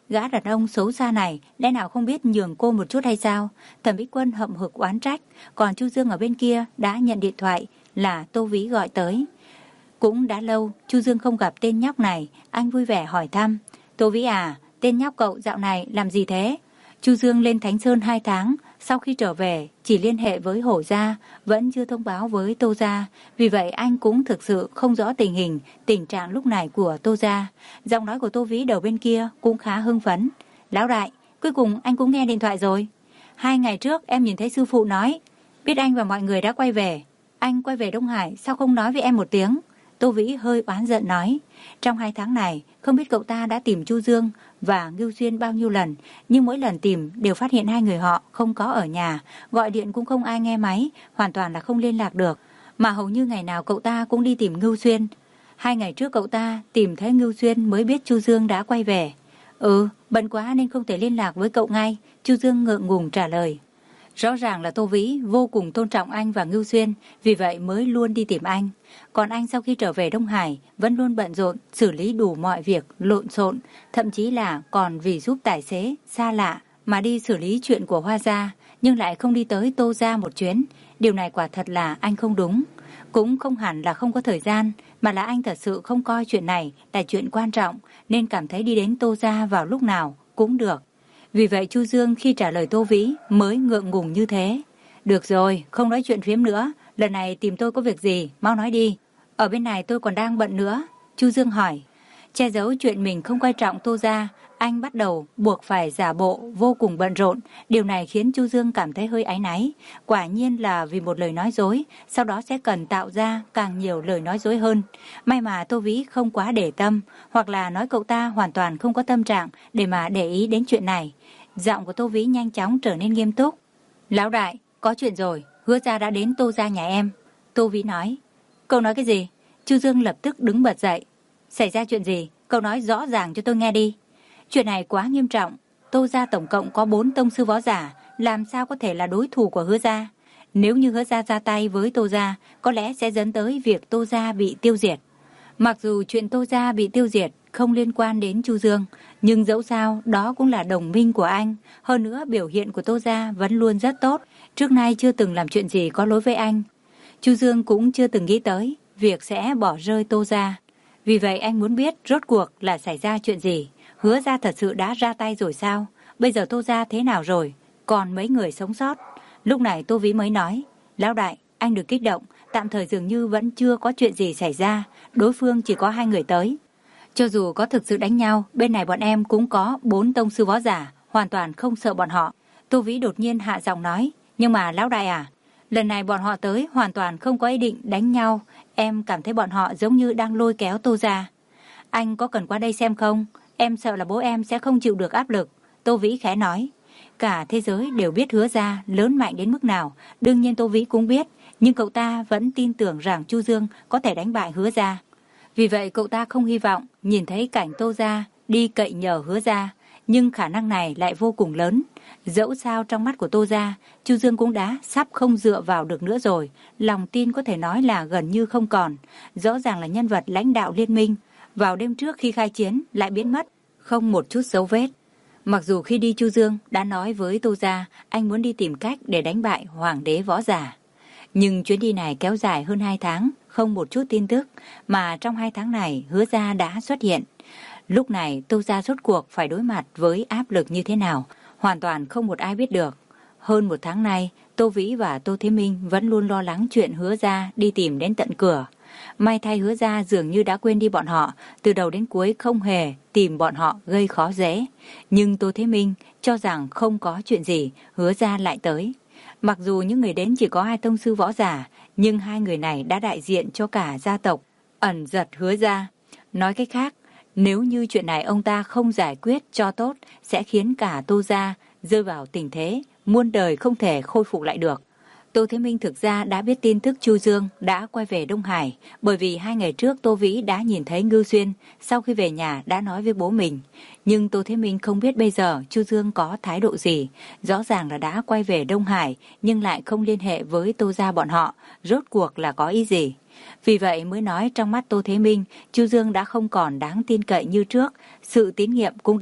Gã đàn ông xấu xa này lẽ nào không biết nhường cô một chút hay sao? Thẩm Bích Quân hậm hực oán trách. Còn Chu Dương ở bên kia đã nhận điện thoại là Tô Vĩ gọi tới. Cũng đã lâu Chu Dương không gặp tên nhóc này. Anh vui vẻ hỏi thăm. Tô Vĩ à, tên nhóc cậu dạo này làm gì thế? Chu Dương lên Thánh Sơn hai tháng. Sau khi trở về chỉ liên hệ với Hổ Gia, vẫn chưa thông báo với Tô Gia. Vì vậy anh cũng thực sự không rõ tình hình, tình trạng lúc này của Tô Gia. Giọng nói của Tô Vĩ đầu bên kia cũng khá hưng phấn. Lão đại, cuối cùng anh cũng nghe điện thoại rồi. Hai ngày trước em nhìn thấy sư phụ nói biết anh và mọi người đã quay về. Anh quay về Đông Hải sao không nói với em một tiếng? Tô Vĩ hơi oán giận nói. Trong hai tháng này không biết cậu ta đã tìm Chu Dương và Ngưu Xuyên bao nhiêu lần, nhưng mỗi lần tìm đều phát hiện hai người họ không có ở nhà, gọi điện cũng không ai nghe máy, hoàn toàn là không liên lạc được. Mà hầu như ngày nào cậu ta cũng đi tìm Ngưu Xuyên. Hai ngày trước cậu ta tìm thấy Ngưu Xuyên mới biết Chu Dương đã quay về. Ừ, bận quá nên không thể liên lạc với cậu ngay, Chu Dương ngượng ngùng trả lời. Rõ ràng là Tô Vĩ vô cùng tôn trọng anh và Ngưu Xuyên, vì vậy mới luôn đi tìm anh. Còn anh sau khi trở về Đông Hải vẫn luôn bận rộn, xử lý đủ mọi việc, lộn xộn, thậm chí là còn vì giúp tài xế xa lạ mà đi xử lý chuyện của Hoa Gia, nhưng lại không đi tới Tô Gia một chuyến. Điều này quả thật là anh không đúng. Cũng không hẳn là không có thời gian, mà là anh thật sự không coi chuyện này là chuyện quan trọng, nên cảm thấy đi đến Tô Gia vào lúc nào cũng được. Vì vậy Chu Dương khi trả lời Tô Vĩ mới ngượng ngùng như thế. Được rồi, không nói chuyện phiếm nữa. Lần này tìm tôi có việc gì, mau nói đi. Ở bên này tôi còn đang bận nữa. Chu Dương hỏi. Che giấu chuyện mình không coi trọng Tô Gia, anh bắt đầu buộc phải giả bộ vô cùng bận rộn. Điều này khiến Chu Dương cảm thấy hơi áy náy. Quả nhiên là vì một lời nói dối, sau đó sẽ cần tạo ra càng nhiều lời nói dối hơn. May mà Tô Vĩ không quá để tâm, hoặc là nói cậu ta hoàn toàn không có tâm trạng để mà để ý đến chuyện này. Giọng của Tô Vĩ nhanh chóng trở nên nghiêm túc. Lão đại, có chuyện rồi, Hứa Gia đã đến Tô Gia nhà em. Tô Vĩ nói. Cậu nói cái gì? Chu Dương lập tức đứng bật dậy. Xảy ra chuyện gì? Cậu nói rõ ràng cho tôi nghe đi. Chuyện này quá nghiêm trọng. Tô Gia tổng cộng có bốn tông sư võ giả, làm sao có thể là đối thủ của Hứa Gia? Nếu như Hứa Gia ra tay với Tô Gia, có lẽ sẽ dẫn tới việc Tô Gia bị tiêu diệt. Mặc dù chuyện Tô Gia bị tiêu diệt không liên quan đến Chu Dương, nhưng dẫu sao đó cũng là đồng minh của anh. Hơn nữa biểu hiện của Tô Gia vẫn luôn rất tốt, trước nay chưa từng làm chuyện gì có lỗi với anh. Chu Dương cũng chưa từng nghĩ tới việc sẽ bỏ rơi Tô Gia. Vì vậy anh muốn biết rốt cuộc là xảy ra chuyện gì. Hứa Gia thật sự đã ra tay rồi sao? Bây giờ Tô Gia thế nào rồi? Còn mấy người sống sót? Lúc này Tô Vĩ mới nói. Lão đại, anh đừng kích động, tạm thời dường như vẫn chưa có chuyện gì xảy ra. Đối phương chỉ có hai người tới. Cho dù có thực sự đánh nhau, bên này bọn em cũng có bốn tông sư võ giả, hoàn toàn không sợ bọn họ. Tô Vĩ đột nhiên hạ giọng nói. Nhưng mà lão đại à, lần này bọn họ tới hoàn toàn không có ý định đánh nhau. Em cảm thấy bọn họ giống như đang lôi kéo Tô Gia. Anh có cần qua đây xem không? Em sợ là bố em sẽ không chịu được áp lực. Tô Vĩ khẽ nói. Cả thế giới đều biết Hứa Gia lớn mạnh đến mức nào. Đương nhiên Tô Vĩ cũng biết, nhưng cậu ta vẫn tin tưởng rằng Chu Dương có thể đánh bại Hứa Gia. Vì vậy cậu ta không hy vọng nhìn thấy cảnh Tô Gia đi cậy nhờ Hứa Gia, nhưng khả năng này lại vô cùng lớn. Dẫu sao trong mắt của Tô Gia, Chu Dương cũng đã sắp không dựa vào được nữa rồi, lòng tin có thể nói là gần như không còn. Rõ ràng là nhân vật lãnh đạo liên minh, vào đêm trước khi khai chiến lại biến mất, không một chút dấu vết. Mặc dù khi đi Chu Dương đã nói với Tô Gia anh muốn đi tìm cách để đánh bại hoàng đế võ giả, nhưng chuyến đi này kéo dài hơn hai tháng, không một chút tin tức, mà trong hai tháng này Hứa Gia đã xuất hiện. Lúc này Tô Gia rốt cuộc phải đối mặt với áp lực như thế nào, hoàn toàn không một ai biết được. Hơn một tháng nay, Tô Vĩ và Tô Thế Minh vẫn luôn lo lắng chuyện Hứa Gia đi tìm đến tận cửa. May thay Hứa Gia dường như đã quên đi bọn họ, từ đầu đến cuối không hề tìm bọn họ gây khó dễ. Nhưng Tô Thế Minh cho rằng không có chuyện gì, Hứa Gia lại tới. Mặc dù những người đến chỉ có hai tông sư võ giả, nhưng hai người này đã đại diện cho cả gia tộc ẩn giật Hứa Gia. Nói cách khác, nếu như chuyện này ông ta không giải quyết cho tốt, sẽ khiến cả Tô Gia rơi vào tình thế muôn đời không thể khôi phục lại được. Tô Thế Minh thực ra đã biết tin tức Chu Dương đã quay về Đông Hải, bởi vì hai ngày trước Tô Vĩ đã nhìn thấy Ngưu Xuyên, sau khi về nhà đã nói với bố mình. Nhưng Tô Thế Minh không biết bây giờ Chu Dương có thái độ gì, rõ ràng là đã quay về Đông Hải nhưng lại không liên hệ với Tô Gia bọn họ, rốt cuộc là có ý gì. Vì vậy mới nói trong mắt Tô Thế Minh, Chu Dương đã không còn đáng tin cậy như trước, sự tín nhiệm cũng đã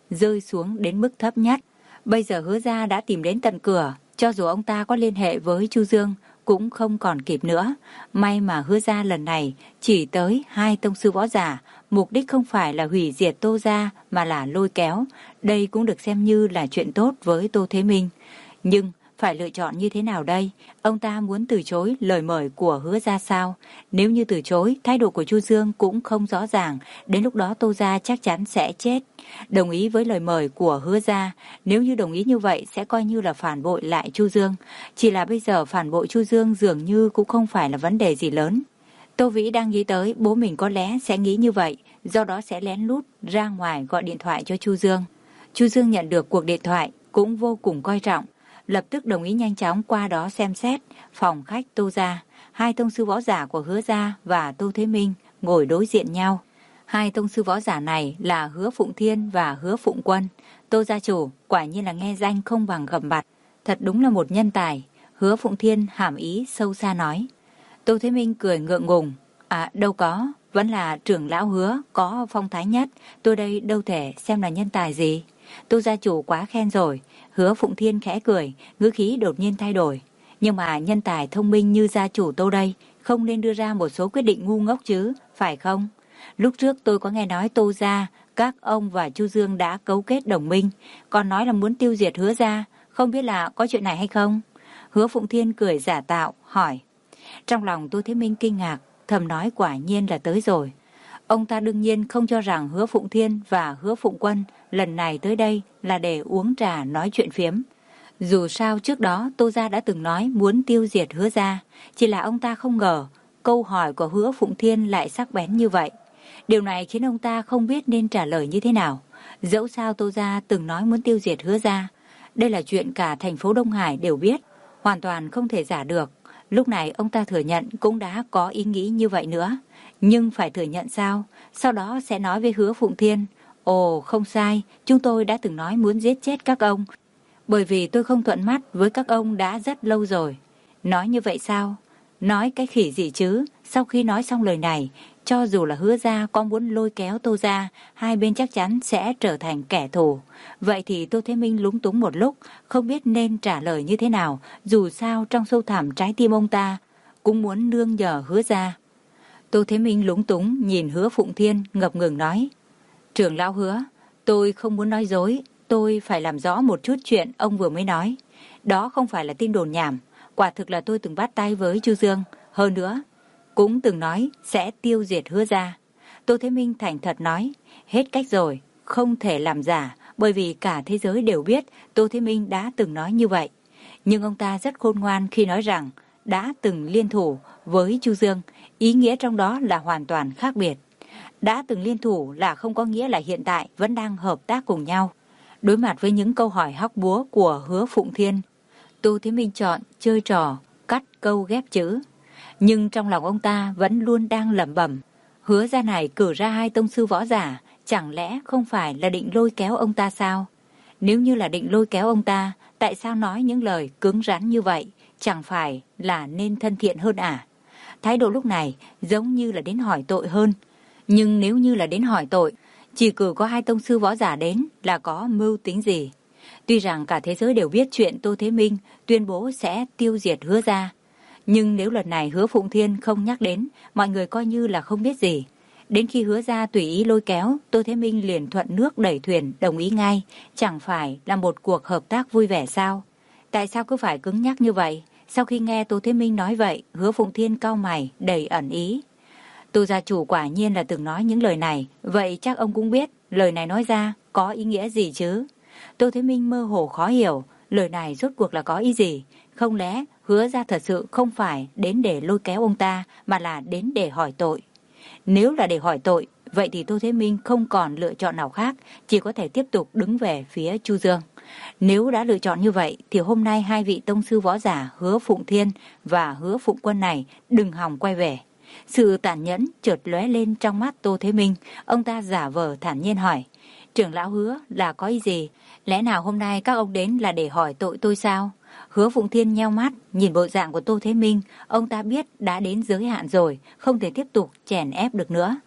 rơi xuống đến mức thấp nhất. Bây giờ Hứa gia đã tìm đến tận cửa, cho dù ông ta có liên hệ với Chu Dương cũng không còn kịp nữa. May mà Hứa gia lần này chỉ tới hai tông sư võ giả, mục đích không phải là hủy diệt Tô gia mà là lôi kéo. Đây cũng được xem như là chuyện tốt với Tô Thế Minh. Nhưng phải lựa chọn như thế nào đây? Ông ta muốn từ chối lời mời của Hứa gia sao? Nếu như từ chối, thái độ của Chu Dương cũng không rõ ràng, đến lúc đó Tô gia chắc chắn sẽ chết. Đồng ý với lời mời của Hứa gia, nếu như đồng ý như vậy sẽ coi như là phản bội lại Chu Dương. Chỉ là bây giờ phản bội Chu Dương dường như cũng không phải là vấn đề gì lớn. Tô Vĩ đang nghĩ tới bố mình có lẽ sẽ nghĩ như vậy, do đó sẽ lén lút ra ngoài gọi điện thoại cho Chu Dương. Chu Dương nhận được cuộc điện thoại cũng vô cùng coi trọng, lập tức đồng ý nhanh chóng qua đó xem xét. Phòng khách Tô gia, hai tông sư võ giả của Hứa gia và Tô Thế Minh ngồi đối diện nhau. Hai tông sư võ giả này là Hứa Phụng Thiên và Hứa Phụng Quân. Tô gia chủ quả nhiên là nghe danh không bằng gặp mặt, thật đúng là một nhân tài. Hứa Phụng Thiên hàm ý sâu xa nói. Tô Thế Minh cười ngượng ngùng. À đâu có, vẫn là trưởng lão Hứa có phong thái nhất, tôi đây đâu thể xem là nhân tài gì. Tô gia chủ quá khen rồi. Hứa Phụng Thiên khẽ cười, ngữ khí đột nhiên thay đổi. Nhưng mà nhân tài thông minh như gia chủ Tô đây không nên đưa ra một số quyết định ngu ngốc chứ, phải không? Lúc trước tôi có nghe nói Tô gia, các ông và Chu Dương đã cấu kết đồng minh, còn nói là muốn tiêu diệt Hứa gia, không biết là có chuyện này hay không? Hứa Phụng Thiên cười giả tạo, hỏi. Trong lòng Tô Thế Minh kinh ngạc, thầm nói quả nhiên là tới rồi. Ông ta đương nhiên không cho rằng Hứa Phụng Thiên và Hứa Phụng Quân lần này tới đây là để uống trà nói chuyện phiếm. Dù sao trước đó Tô gia đã từng nói muốn tiêu diệt Hứa gia, chỉ là ông ta không ngờ câu hỏi của Hứa Phụng Thiên lại sắc bén như vậy. Điều này khiến ông ta không biết nên trả lời như thế nào. Dẫu sao Tô gia từng nói muốn tiêu diệt Hứa gia, đây là chuyện cả thành phố Đông Hải đều biết, hoàn toàn không thể giả được. Lúc này ông ta thừa nhận cũng đã có ý nghĩ như vậy nữa. Nhưng phải thừa nhận sao? Sau đó sẽ nói với Hứa Phụng Thiên. Ồ không sai, chúng tôi đã từng nói muốn giết chết các ông, bởi vì tôi không thuận mắt với các ông đã rất lâu rồi. Nói như vậy sao? Nói cái khỉ gì chứ? Sau khi nói xong lời này, cho dù là Hứa gia có muốn lôi kéo Tô gia, hai bên chắc chắn sẽ trở thành kẻ thù. Vậy thì Tô Thế Minh lúng túng một lúc, không biết nên trả lời như thế nào. Dù sao trong sâu thẳm trái tim ông ta cũng muốn nương nhờ Hứa gia. Tô Thế Minh lúng túng nhìn Hứa Phụng Thiên, ngập ngừng nói. Trưởng lão Hứa, tôi không muốn nói dối, tôi phải làm rõ một chút chuyện ông vừa mới nói. Đó không phải là tin đồn nhảm, quả thực là tôi từng bắt tay với Chu Dương, hơn nữa cũng từng nói sẽ tiêu diệt Hứa gia. Tô Thế Minh thành thật nói, hết cách rồi, không thể làm giả, bởi vì cả thế giới đều biết Tô Thế Minh đã từng nói như vậy. Nhưng ông ta rất khôn ngoan khi nói rằng đã từng liên thủ với Chu Dương, ý nghĩa trong đó là hoàn toàn khác biệt. Đã từng liên thủ là không có nghĩa là hiện tại vẫn đang hợp tác cùng nhau. Đối mặt với những câu hỏi hóc búa của Hứa Phụng Thiên, Tô Thế Minh chọn chơi trò cắt câu ghép chữ. Nhưng trong lòng ông ta vẫn luôn đang lẩm bẩm, Hứa gia này cử ra hai tông sư võ giả, chẳng lẽ không phải là định lôi kéo ông ta sao? Nếu như là định lôi kéo ông ta, tại sao nói những lời cứng rắn như vậy? Chẳng phải là nên thân thiện hơn à? Thái độ lúc này giống như là đến hỏi tội hơn. Nhưng nếu như là đến hỏi tội, chỉ cử có hai tông sư võ giả đến là có mưu tính gì? Tuy rằng cả thế giới đều biết chuyện Tô Thế Minh tuyên bố sẽ tiêu diệt Hứa gia, nhưng nếu lần này Hứa Phụng Thiên không nhắc đến, mọi người coi như là không biết gì. Đến khi Hứa gia tùy ý lôi kéo, Tô Thế Minh liền thuận nước đẩy thuyền đồng ý ngay, chẳng phải là một cuộc hợp tác vui vẻ sao? Tại sao cứ phải cứng nhắc như vậy? Sau khi nghe Tô Thế Minh nói vậy, Hứa Phụng Thiên cau mày đầy ẩn ý. Tô gia chủ quả nhiên là từng nói những lời này, vậy chắc ông cũng biết lời này nói ra có ý nghĩa gì chứ? Tô Thế Minh mơ hồ khó hiểu, lời này rốt cuộc là có ý gì? Không lẽ Hứa gia thật sự không phải đến để lôi kéo ông ta, mà là đến để hỏi tội? Nếu là để hỏi tội, vậy thì Tô Thế Minh không còn lựa chọn nào khác, chỉ có thể tiếp tục đứng về phía Chu Dương. Nếu đã lựa chọn như vậy, thì hôm nay hai vị tông sư võ giả Hứa Phụng Thiên và Hứa Phụng Quân này đừng hòng quay về. Sự tàn nhẫn chợt lóe lên trong mắt Tô Thế Minh, ông ta giả vờ thản nhiên hỏi, trưởng lão Hứa là có ý gì? Lẽ nào hôm nay các ông đến là để hỏi tội tôi sao? Hứa Phụng Thiên nheo mắt, nhìn bộ dạng của Tô Thế Minh, ông ta biết đã đến giới hạn rồi, không thể tiếp tục chèn ép được nữa.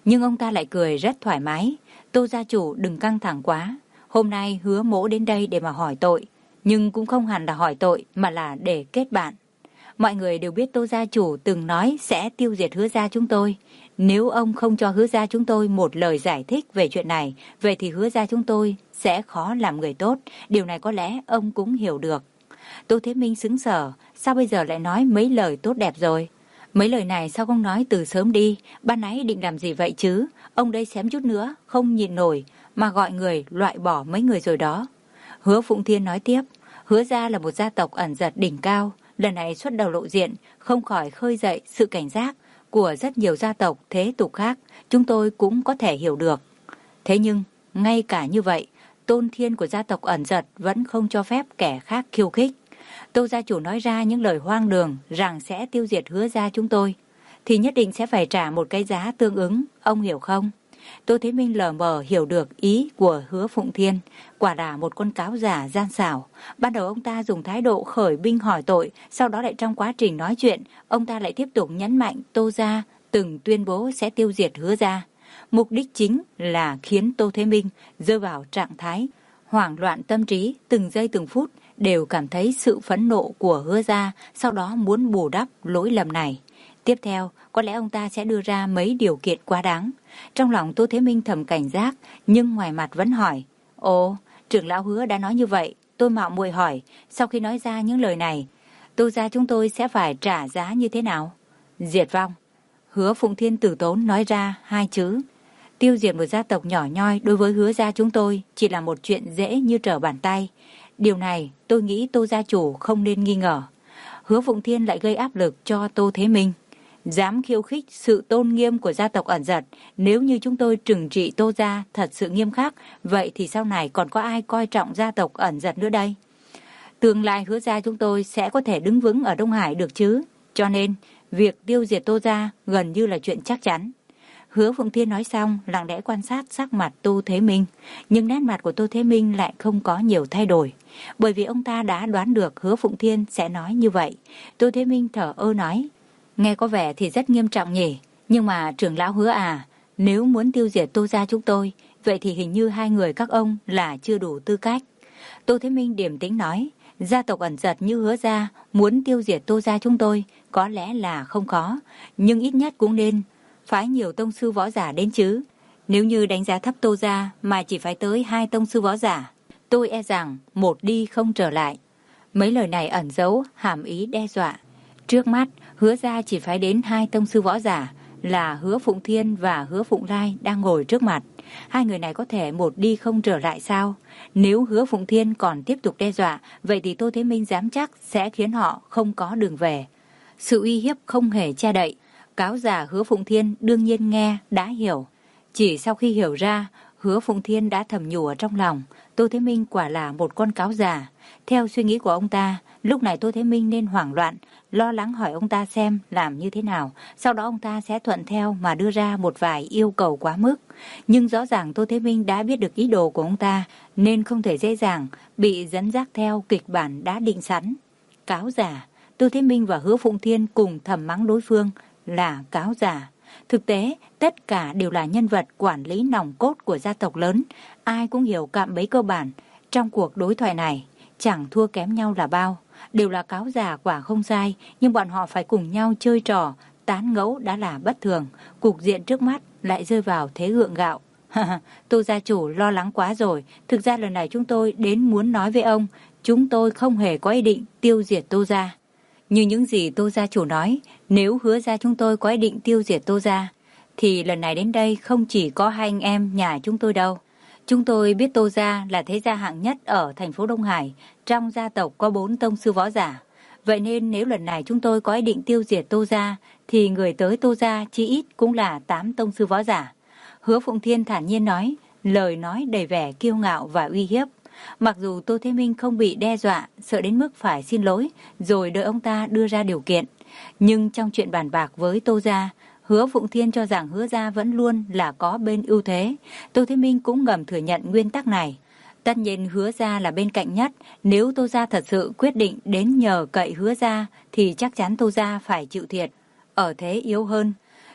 Nhưng ông ta lại cười rất thoải mái. Tô gia chủ đừng căng thẳng quá. Hôm nay Hứa Mỗ đến đây để mà hỏi tội. Nhưng cũng không hẳn là hỏi tội mà là để kết bạn. Mọi người đều biết Tô gia chủ từng nói sẽ tiêu diệt Hứa gia chúng tôi. Nếu ông không cho Hứa gia chúng tôi một lời giải thích về chuyện này, vậy thì Hứa gia chúng tôi sẽ khó làm người tốt. Điều này có lẽ ông cũng hiểu được. Tô Thế Minh sững sờ, sao bây giờ lại nói mấy lời tốt đẹp rồi? Mấy lời này sao không nói từ sớm đi? Ban nãy định làm gì vậy chứ? Ông đây xém chút nữa không nhịn nổi mà gọi người loại bỏ mấy người rồi đó. Hứa Phụng Thiên nói tiếp, Hứa gia là một gia tộc ẩn giật đỉnh cao, lần này xuất đầu lộ diện không khỏi khơi dậy sự cảnh giác của rất nhiều gia tộc thế tục khác, chúng tôi cũng có thể hiểu được. Thế nhưng ngay cả như vậy, tôn thiên của gia tộc ẩn giật vẫn không cho phép kẻ khác khiêu khích. Tô gia chủ nói ra những lời hoang đường rằng sẽ tiêu diệt Hứa gia chúng tôi, thì nhất định sẽ phải trả một cái giá tương ứng, ông hiểu không? Tô Thế Minh lờ mờ hiểu được ý của Hứa Phụng Thiên, quả là một con cáo giả gian xảo. Ban đầu ông ta dùng thái độ khởi binh hỏi tội, sau đó lại trong quá trình nói chuyện, ông ta lại tiếp tục nhấn mạnh Tô gia từng tuyên bố sẽ tiêu diệt Hứa gia. Mục đích chính là khiến Tô Thế Minh rơi vào trạng thái hoảng loạn tâm trí, từng giây từng phút đều cảm thấy sự phẫn nộ của Hứa gia, sau đó muốn bù đắp lỗi lầm này. Tiếp theo, có lẽ ông ta sẽ đưa ra mấy điều kiện quá đáng. Trong lòng Tô Thế Minh thầm cảnh giác, nhưng ngoài mặt vẫn hỏi, ồ, trưởng lão Hứa đã nói như vậy, tôi mạo muội hỏi, sau khi nói ra những lời này, Tô gia chúng tôi sẽ phải trả giá như thế nào? Diệt vong. Hứa Phụng Thiên tử tốn nói ra hai chữ. Tiêu diệt một gia tộc nhỏ nhoi đối với Hứa gia chúng tôi chỉ là một chuyện dễ như trở bàn tay. Điều này tôi nghĩ Tô gia chủ không nên nghi ngờ. Hứa Phụng Thiên lại gây áp lực cho Tô Thế Minh. Dám khiêu khích sự tôn nghiêm của gia tộc ẩn giật, nếu như chúng tôi trừng trị Tô gia thật sự nghiêm khắc, vậy thì sau này còn có ai coi trọng gia tộc ẩn giật nữa đây? Tương lai Hứa gia chúng tôi sẽ có thể đứng vững ở Đông Hải được chứ? Cho nên, việc tiêu diệt Tô gia gần như là chuyện chắc chắn. Hứa Phụng Thiên nói xong, lặng lẽ quan sát sắc mặt Tô Thế Minh, nhưng nét mặt của Tô Thế Minh lại không có nhiều thay đổi, bởi vì ông ta đã đoán được Hứa Phụng Thiên sẽ nói như vậy. Tô Thế Minh thở ơ nói, nghe có vẻ thì rất nghiêm trọng nhỉ, nhưng mà trưởng lão Hứa à, nếu muốn tiêu diệt Tô gia chúng tôi, vậy thì hình như hai người các ông là chưa đủ tư cách. Tô Thế Minh điềm tĩnh nói, gia tộc ẩn giật như Hứa gia muốn tiêu diệt Tô gia chúng tôi có lẽ là không khó, nhưng ít nhất cũng nên phái nhiều tông sư võ giả đến chứ. Nếu như đánh giá thấp Tô gia mà chỉ phải tới hai tông sư võ giả, tôi e rằng một đi không trở lại. Mấy lời này ẩn giấu hàm ý đe dọa. Trước mắt, Hứa gia chỉ phái đến hai tông sư võ giả là Hứa Phụng Thiên và Hứa Phụng Lai đang ngồi trước mặt. Hai người này có thể một đi không trở lại sao? Nếu Hứa Phụng Thiên còn tiếp tục đe dọa, vậy thì Tô Thế Minh dám chắc sẽ khiến họ không có đường về. Sự uy hiếp không hề che đậy. Cáo giả Hứa Phụng Thiên đương nhiên nghe đã hiểu. Chỉ sau khi hiểu ra, Hứa Phụng Thiên đã thầm nhủ ở trong lòng, Tô Thế Minh quả là một con cáo giả. Theo suy nghĩ của ông ta, lúc này Tô Thế Minh nên hoảng loạn, lo lắng hỏi ông ta xem làm như thế nào, sau đó ông ta sẽ thuận theo mà đưa ra một vài yêu cầu quá mức. Nhưng rõ ràng Tô Thế Minh đã biết được ý đồ của ông ta, nên không thể dễ dàng bị dẫn dắt theo kịch bản đã định sẵn. Cáo giả, Tô Thế Minh và Hứa Phụng Thiên cùng thầm mắng đối phương là cáo giả. Thực tế, tất cả đều là nhân vật quản lý nòng cốt của gia tộc lớn, ai cũng hiểu cạm bẫy cơ bản. Trong cuộc đối thoại này, chẳng thua kém nhau là bao, đều là cáo giả quả không sai, nhưng bọn họ phải cùng nhau chơi trò, tán ngẫu đã là bất thường, cục diện trước mắt lại rơi vào thế gượng gạo. Tô gia chủ lo lắng quá rồi, thực ra lần này chúng tôi đến muốn nói với ông, chúng tôi không hề có ý định tiêu diệt Tô gia. Như những gì Tô gia chủ nói, nếu Hứa gia chúng tôi có ý định tiêu diệt Tô gia, thì lần này đến đây không chỉ có hai anh em nhà chúng tôi đâu. Chúng tôi biết Tô gia là thế gia hạng nhất ở thành phố Đông Hải, trong gia tộc có bốn tông sư võ giả. Vậy nên nếu lần này chúng tôi có ý định tiêu diệt Tô gia, thì người tới Tô gia chí ít cũng là tám tông sư võ giả. Hứa Phụng Thiên thản nhiên nói, lời nói đầy vẻ kiêu ngạo và uy hiếp. Mặc dù Tô Thế Minh không bị đe dọa, sợ đến mức phải xin lỗi, rồi đợi ông ta đưa ra điều kiện. Nhưng trong chuyện bàn bạc với Tô gia, Hứa Phụng Thiên cho rằng Hứa gia vẫn luôn là có bên ưu thế. Tô Thế Minh cũng ngầm thừa nhận nguyên tắc này. Tất nhiên Hứa gia là bên cạnh nhất, nếu Tô gia thật sự quyết định đến nhờ cậy Hứa gia, thì chắc chắn Tô gia phải chịu thiệt, ở thế yếu hơn.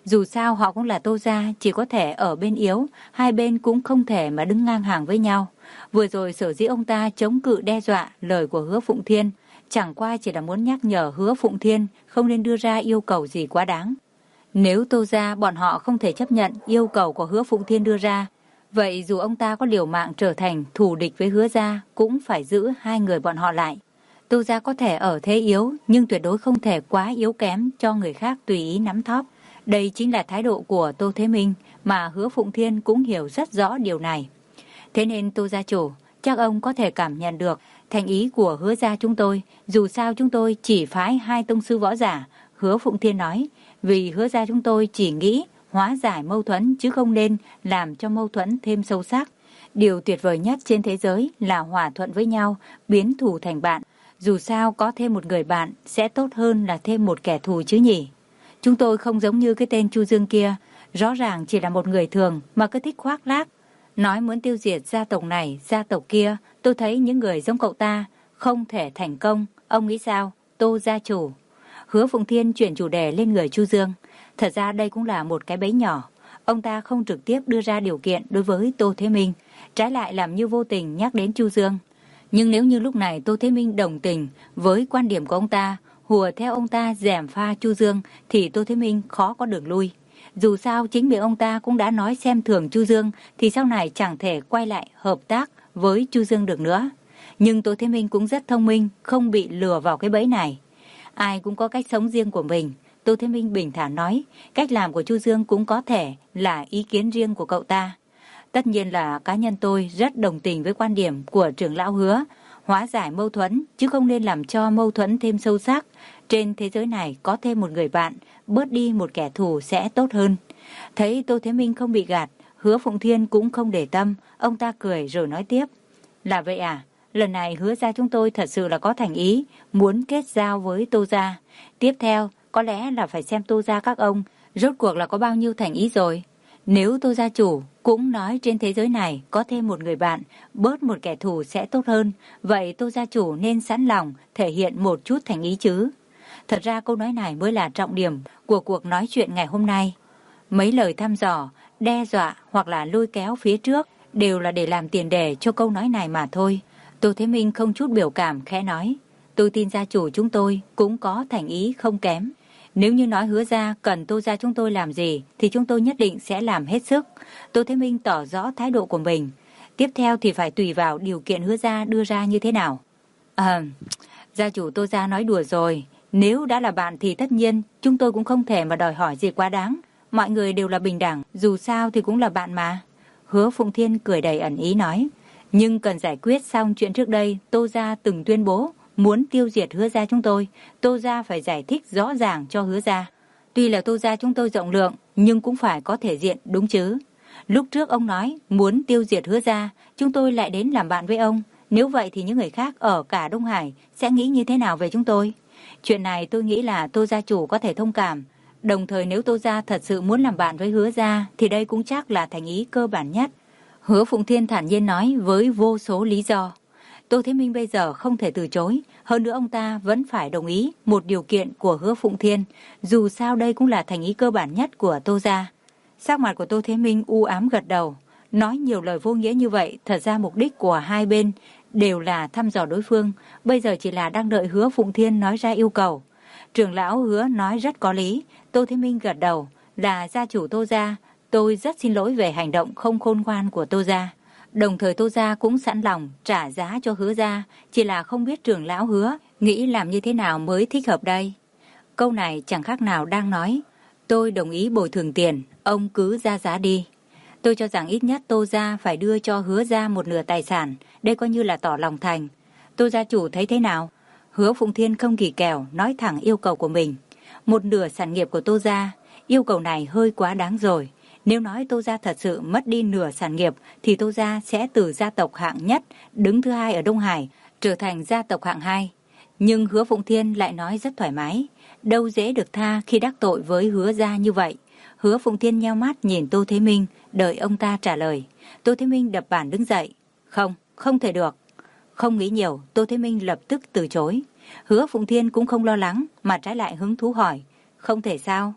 Dù sao họ cũng là Tô gia, chỉ có thể ở bên yếu, hai bên cũng không thể mà đứng ngang hàng với nhau. Vừa rồi sở dĩ ông ta chống cự đe dọa lời của Hứa Phụng Thiên, chẳng qua chỉ là muốn nhắc nhở Hứa Phụng Thiên không nên đưa ra yêu cầu gì quá đáng. Nếu Tô gia bọn họ không thể chấp nhận yêu cầu của Hứa Phụng Thiên đưa ra, vậy dù ông ta có liều mạng trở thành thù địch với Hứa gia cũng phải giữ hai người bọn họ lại. Tô gia có thể ở thế yếu nhưng tuyệt đối không thể quá yếu kém cho người khác tùy ý nắm thóp. Đây chính là thái độ của Tô Thế Minh mà Hứa Phụng Thiên cũng hiểu rất rõ điều này. Thế nên Tô gia chủ, chắc ông có thể cảm nhận được thành ý của Hứa gia chúng tôi. Dù sao chúng tôi chỉ phái hai tông sư võ giả, Hứa Phụng Thiên nói, vì Hứa gia chúng tôi chỉ nghĩ hóa giải mâu thuẫn chứ không nên làm cho mâu thuẫn thêm sâu sắc. Điều tuyệt vời nhất trên thế giới là hòa thuận với nhau, biến thù thành bạn. Dù sao có thêm một người bạn sẽ tốt hơn là thêm một kẻ thù chứ nhỉ. Chúng tôi không giống như cái tên Chu Dương kia, rõ ràng chỉ là một người thường mà cứ thích khoác lác. Nói muốn tiêu diệt gia tộc này, gia tộc kia, tôi thấy những người giống cậu ta không thể thành công. Ông nghĩ sao, Tô gia chủ? Hứa Phụng Thiên chuyển chủ đề lên người Chu Dương. Thật ra đây cũng là một cái bẫy nhỏ. Ông ta không trực tiếp đưa ra điều kiện đối với Tô Thế Minh, trái lại làm như vô tình nhắc đến Chu Dương. Nhưng nếu như lúc này Tô Thế Minh đồng tình với quan điểm của ông ta, hùa theo ông ta gièm pha Chu Dương, thì Tô Thế Minh khó có đường lui. Dù sao chính miệng ông ta cũng đã nói xem thường Chu Dương, thì sau này chẳng thể quay lại hợp tác với Chu Dương được nữa. Nhưng Tô Thế Minh cũng rất thông minh, không bị lừa vào cái bẫy này. Ai cũng có cách sống riêng của mình. Tô Thế Minh bình thản nói, cách làm của Chu Dương cũng có thể là ý kiến riêng của cậu ta. Tất nhiên là cá nhân tôi rất đồng tình với quan điểm của trưởng lão Hứa, hóa giải mâu thuẫn chứ không nên làm cho mâu thuẫn thêm sâu sắc. Trên thế giới này có thêm một người bạn, bớt đi một kẻ thù sẽ tốt hơn. Thấy Tô Thế Minh không bị gạt, Hứa Phụng Thiên cũng không để tâm, ông ta cười rồi nói tiếp. Là vậy à, lần này Hứa gia chúng tôi thật sự là có thành ý, muốn kết giao với Tô gia. Tiếp theo, có lẽ là phải xem Tô gia các ông, rốt cuộc là có bao nhiêu thành ý rồi. Nếu Tô gia chủ cũng nói trên thế giới này có thêm một người bạn, bớt một kẻ thù sẽ tốt hơn, vậy Tô gia chủ nên sẵn lòng thể hiện một chút thành ý chứ. Thật ra câu nói này mới là trọng điểm của cuộc nói chuyện ngày hôm nay. Mấy lời thăm dò, đe dọa hoặc là lôi kéo phía trước đều là để làm tiền đề cho câu nói này mà thôi. Tô Thế Minh không chút biểu cảm khẽ nói, tôi tin gia chủ chúng tôi cũng có thành ý không kém. Nếu như nói Hứa gia cần Tô gia chúng tôi làm gì thì chúng tôi nhất định sẽ làm hết sức. Tô Thế Minh tỏ rõ thái độ của mình. Tiếp theo thì phải tùy vào điều kiện Hứa gia đưa ra như thế nào. À, gia chủ Tô gia nói đùa rồi. Nếu đã là bạn thì tất nhiên chúng tôi cũng không thể mà đòi hỏi gì quá đáng. Mọi người đều là bình đẳng, dù sao thì cũng là bạn mà. Hứa Phụng Thiên cười đầy ẩn ý nói. Nhưng cần giải quyết xong chuyện trước đây Tô gia từng tuyên bố muốn tiêu diệt Hứa gia chúng tôi, Tô gia phải giải thích rõ ràng cho Hứa gia. Tuy là Tô gia chúng tôi rộng lượng, nhưng cũng phải có thể diện đúng chứ. Lúc trước ông nói muốn tiêu diệt Hứa gia, chúng tôi lại đến làm bạn với ông. Nếu vậy thì những người khác ở cả Đông Hải sẽ nghĩ như thế nào về chúng tôi? Chuyện này tôi nghĩ là Tô gia chủ có thể thông cảm. Đồng thời nếu Tô gia thật sự muốn làm bạn với Hứa gia, thì đây cũng chắc là thành ý cơ bản nhất. Hứa Phụng Thiên thản nhiên nói với vô số lý do. Tô Thế Minh bây giờ không thể từ chối, hơn nữa ông ta vẫn phải đồng ý một điều kiện của Hứa Phụng Thiên, dù sao đây cũng là thành ý cơ bản nhất của Tô gia. Sắc mặt của Tô Thế Minh u ám gật đầu, nói nhiều lời vô nghĩa như vậy, thật ra mục đích của hai bên đều là thăm dò đối phương, bây giờ chỉ là đang đợi Hứa Phụng Thiên nói ra yêu cầu. Trưởng lão Hứa nói rất có lý, Tô Thế Minh gật đầu, là gia chủ Tô gia, tôi rất xin lỗi về hành động không khôn ngoan của Tô gia. Đồng thời Tô gia cũng sẵn lòng trả giá cho Hứa gia, chỉ là không biết trưởng lão Hứa nghĩ làm như thế nào mới thích hợp đây. Câu này chẳng khác nào đang nói, tôi đồng ý bồi thường tiền, ông cứ ra giá đi. Tôi cho rằng ít nhất Tô gia phải đưa cho Hứa gia một nửa tài sản, đây coi như là tỏ lòng thành. Tô gia chủ thấy thế nào? Hứa Phụng Thiên không kỳ kèo, nói thẳng yêu cầu của mình. Một nửa sản nghiệp của Tô gia, yêu cầu này hơi quá đáng rồi. Nếu nói Tô gia thật sự mất đi nửa sản nghiệp thì Tô gia sẽ từ gia tộc hạng nhất đứng thứ hai ở Đông Hải trở thành gia tộc hạng hai. Nhưng Hứa Phụng Thiên lại nói rất thoải mái, đâu dễ được tha khi đắc tội với Hứa gia như vậy. Hứa Phụng Thiên nheo mắt nhìn Tô Thế Minh, đợi ông ta trả lời. Tô Thế Minh đập bàn đứng dậy. Không, không thể được. Không nghĩ nhiều, Tô Thế Minh lập tức từ chối. Hứa Phụng Thiên cũng không lo lắng mà trái lại hứng thú hỏi. Không thể sao?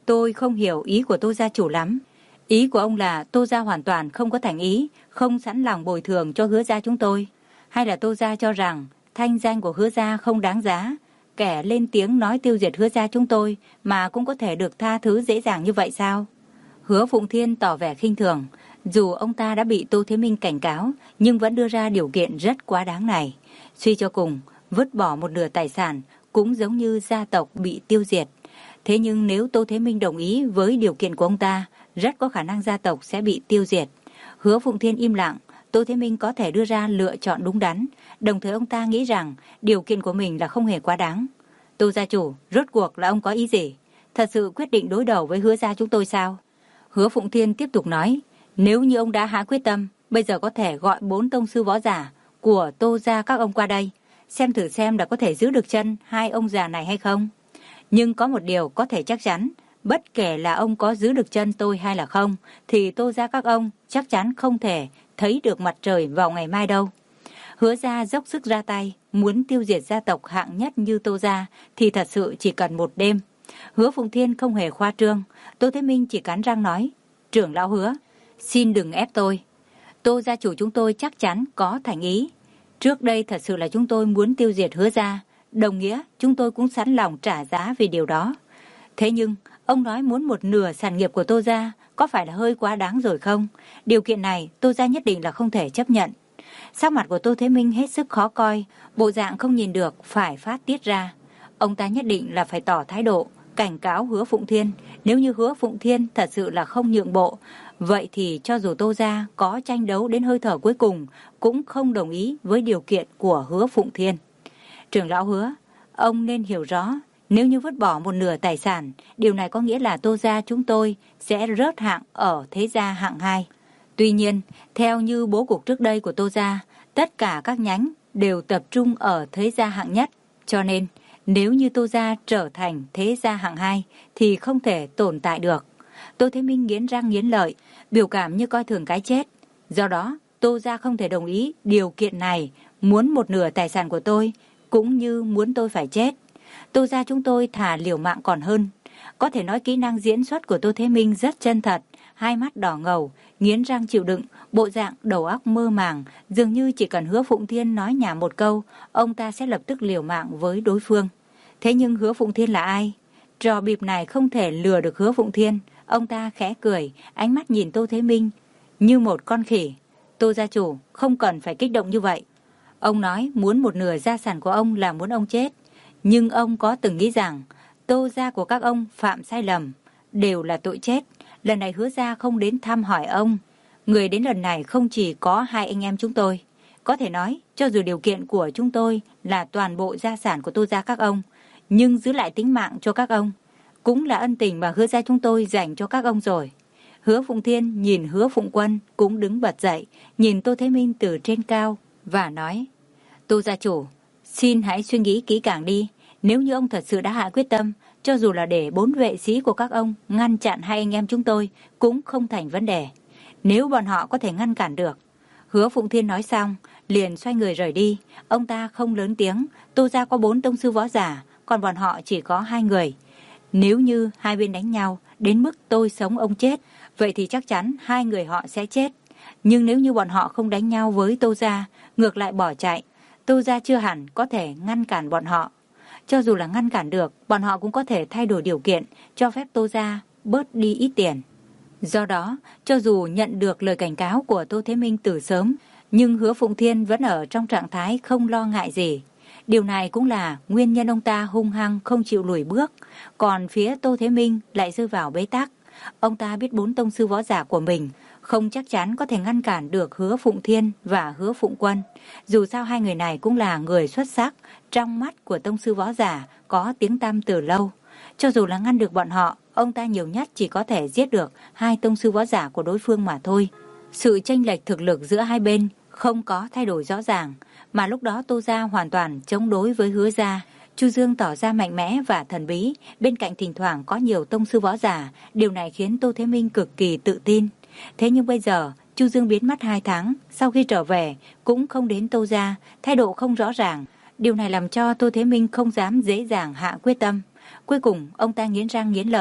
Tôi không hiểu ý của Tô gia chủ lắm. Ý của ông là Tô gia hoàn toàn không có thành ý, không sẵn lòng bồi thường cho Hứa gia chúng tôi. Hay là Tô gia cho rằng thanh danh của Hứa gia không đáng giá, kẻ lên tiếng nói tiêu diệt Hứa gia chúng tôi mà cũng có thể được tha thứ dễ dàng như vậy sao? Hứa Phụng Thiên tỏ vẻ khinh thường. Dù ông ta đã bị Tô Thế Minh cảnh cáo, nhưng vẫn đưa ra điều kiện rất quá đáng này. Suy cho cùng, vứt bỏ một nửa tài sản cũng giống như gia tộc bị tiêu diệt. Thế nhưng nếu Tô Thế Minh đồng ý với điều kiện của ông ta, rất có khả năng gia tộc sẽ bị tiêu diệt. Hứa Phụng Thiên im lặng. Tô Thế Minh có thể đưa ra lựa chọn đúng đắn, đồng thời ông ta nghĩ rằng điều kiện của mình là không hề quá đáng. Tô gia chủ, rốt cuộc là ông có ý gì? Thật sự quyết định đối đầu với Hứa gia chúng tôi sao? Hứa Phụng Thiên tiếp tục nói, nếu như ông đã hạ quyết tâm, bây giờ có thể gọi bốn tông sư võ giả của Tô gia các ông qua đây, xem thử xem đã có thể giữ được chân hai ông già này hay không. Nhưng có một điều có thể chắc chắn, bất kể là ông có giữ được chân tôi hay là không, thì Tô gia các ông chắc chắn không thể thấy được mặt trời vào ngày mai đâu. Hứa gia dốc sức ra tay, muốn tiêu diệt gia tộc hạng nhất như Tô gia thì thật sự chỉ cần một đêm. Hứa Phụng Thiên không hề khoa trương. Tô Thế Minh chỉ cắn răng nói, trưởng lão Hứa, xin đừng ép tôi. Tô gia chủ chúng tôi chắc chắn có thành ý. Trước đây thật sự là chúng tôi muốn tiêu diệt Hứa gia, đồng nghĩa chúng tôi cũng sẵn lòng trả giá vì điều đó. Thế nhưng ông nói muốn một nửa sản nghiệp của Tô gia, có phải là hơi quá đáng rồi không? Điều kiện này Tô gia nhất định là không thể chấp nhận. Sắc mặt của Tô Thế Minh hết sức khó coi, bộ dạng không nhìn được phải phát tiết ra. Ông ta nhất định là phải tỏ thái độ, cảnh cáo Hứa Phụng Thiên. Nếu như Hứa Phụng Thiên thật sự là không nhượng bộ, vậy thì cho dù Tô gia có tranh đấu đến hơi thở cuối cùng, cũng không đồng ý với điều kiện của Hứa Phụng Thiên. Trưởng lão Hứa, ông nên hiểu rõ, nếu như vứt bỏ một nửa tài sản, điều này có nghĩa là Tô gia chúng tôi sẽ rớt hạng ở thế gia hạng hai. Tuy nhiên, theo như bố cục trước đây của Tô gia, tất cả các nhánh đều tập trung ở thế gia hạng nhất, cho nên nếu như Tô gia trở thành thế gia hạng hai thì không thể tồn tại được. Tô Thế Minh nghiến răng nghiến lợi, biểu cảm như coi thường cái chết. Do đó, Tô gia không thể đồng ý điều kiện này, muốn một nửa tài sản của tôi, cũng như muốn tôi phải chết. Tô gia chúng tôi thà liều mạng còn hơn. Có thể nói kỹ năng diễn xuất của Tô Thế Minh rất chân thật, hai mắt đỏ ngầu, nghiến răng chịu đựng, bộ dạng đầu óc mơ màng, dường như chỉ cần Hứa Phụng Thiên nói nhảm một câu, ông ta sẽ lập tức liều mạng với đối phương. Thế nhưng Hứa Phụng Thiên là ai? Trò bịp này không thể lừa được Hứa Phụng Thiên. Ông ta khẽ cười, ánh mắt nhìn Tô Thế Minh như một con khỉ. Tô gia chủ, không cần phải kích động như vậy. Ông nói muốn một nửa gia sản của ông là muốn ông chết. Nhưng ông có từng nghĩ rằng Tô gia của các ông phạm sai lầm, đều là tội chết. Lần này Hứa gia không đến thăm hỏi ông. Người đến lần này không chỉ có hai anh em chúng tôi. Có thể nói, cho dù điều kiện của chúng tôi là toàn bộ gia sản của Tô gia các ông, nhưng giữ lại tính mạng cho các ông, cũng là ân tình mà Hứa gia chúng tôi dành cho các ông rồi. Hứa Phụng Thiên nhìn Hứa Phụng Quân cũng đứng bật dậy, nhìn Tô Thế Minh từ trên cao và nói, Tô gia chủ, xin hãy suy nghĩ kỹ càng đi. Nếu như ông thật sự đã hạ quyết tâm, cho dù là để bốn vệ sĩ của các ông ngăn chặn hai anh em chúng tôi, cũng không thành vấn đề. Nếu bọn họ có thể ngăn cản được. Hứa Phụng Thiên nói xong, liền xoay người rời đi. Ông ta không lớn tiếng, Tô gia có bốn tông sư võ giả, còn bọn họ chỉ có hai người. Nếu như hai bên đánh nhau, đến mức tôi sống ông chết, vậy thì chắc chắn hai người họ sẽ chết. Nhưng nếu như bọn họ không đánh nhau với Tô gia, ngược lại bỏ chạy, Tô gia chưa hẳn có thể ngăn cản bọn họ. Cho dù là ngăn cản được, bọn họ cũng có thể thay đổi điều kiện, cho phép Tô gia bớt đi ít tiền. Do đó, cho dù nhận được lời cảnh cáo của Tô Thế Minh từ sớm, nhưng Hứa Phụng Thiên vẫn ở trong trạng thái không lo ngại gì. Điều này cũng là nguyên nhân ông ta hung hăng không chịu lùi bước, còn phía Tô Thế Minh lại rơi vào bế tắc. Ông ta biết bốn tông sư võ giả của mình không chắc chắn có thể ngăn cản được Hứa Phụng Thiên và Hứa Phụng Quân. Dù sao hai người này cũng là người xuất sắc, trong mắt của tông sư võ giả có tiếng tăm từ lâu. Cho dù là ngăn được bọn họ, ông ta nhiều nhất chỉ có thể giết được hai tông sư võ giả của đối phương mà thôi. Sự chênh lệch thực lực giữa hai bên không có thay đổi rõ ràng, mà lúc đó Tô gia hoàn toàn chống đối với Hứa gia. Chu Dương tỏ ra mạnh mẽ và thần bí, bên cạnh thỉnh thoảng có nhiều tông sư võ giả, điều này khiến Tô Thế Minh cực kỳ tự tin. Thế nhưng bây giờ, Chu Dương biến mất hai tháng, sau khi trở về cũng không đến Tô gia, thái độ không rõ ràng. Điều này làm cho Tô Thế Minh không dám dễ dàng hạ quyết tâm. Cuối cùng, ông ta nghiến răng nghiến lợi,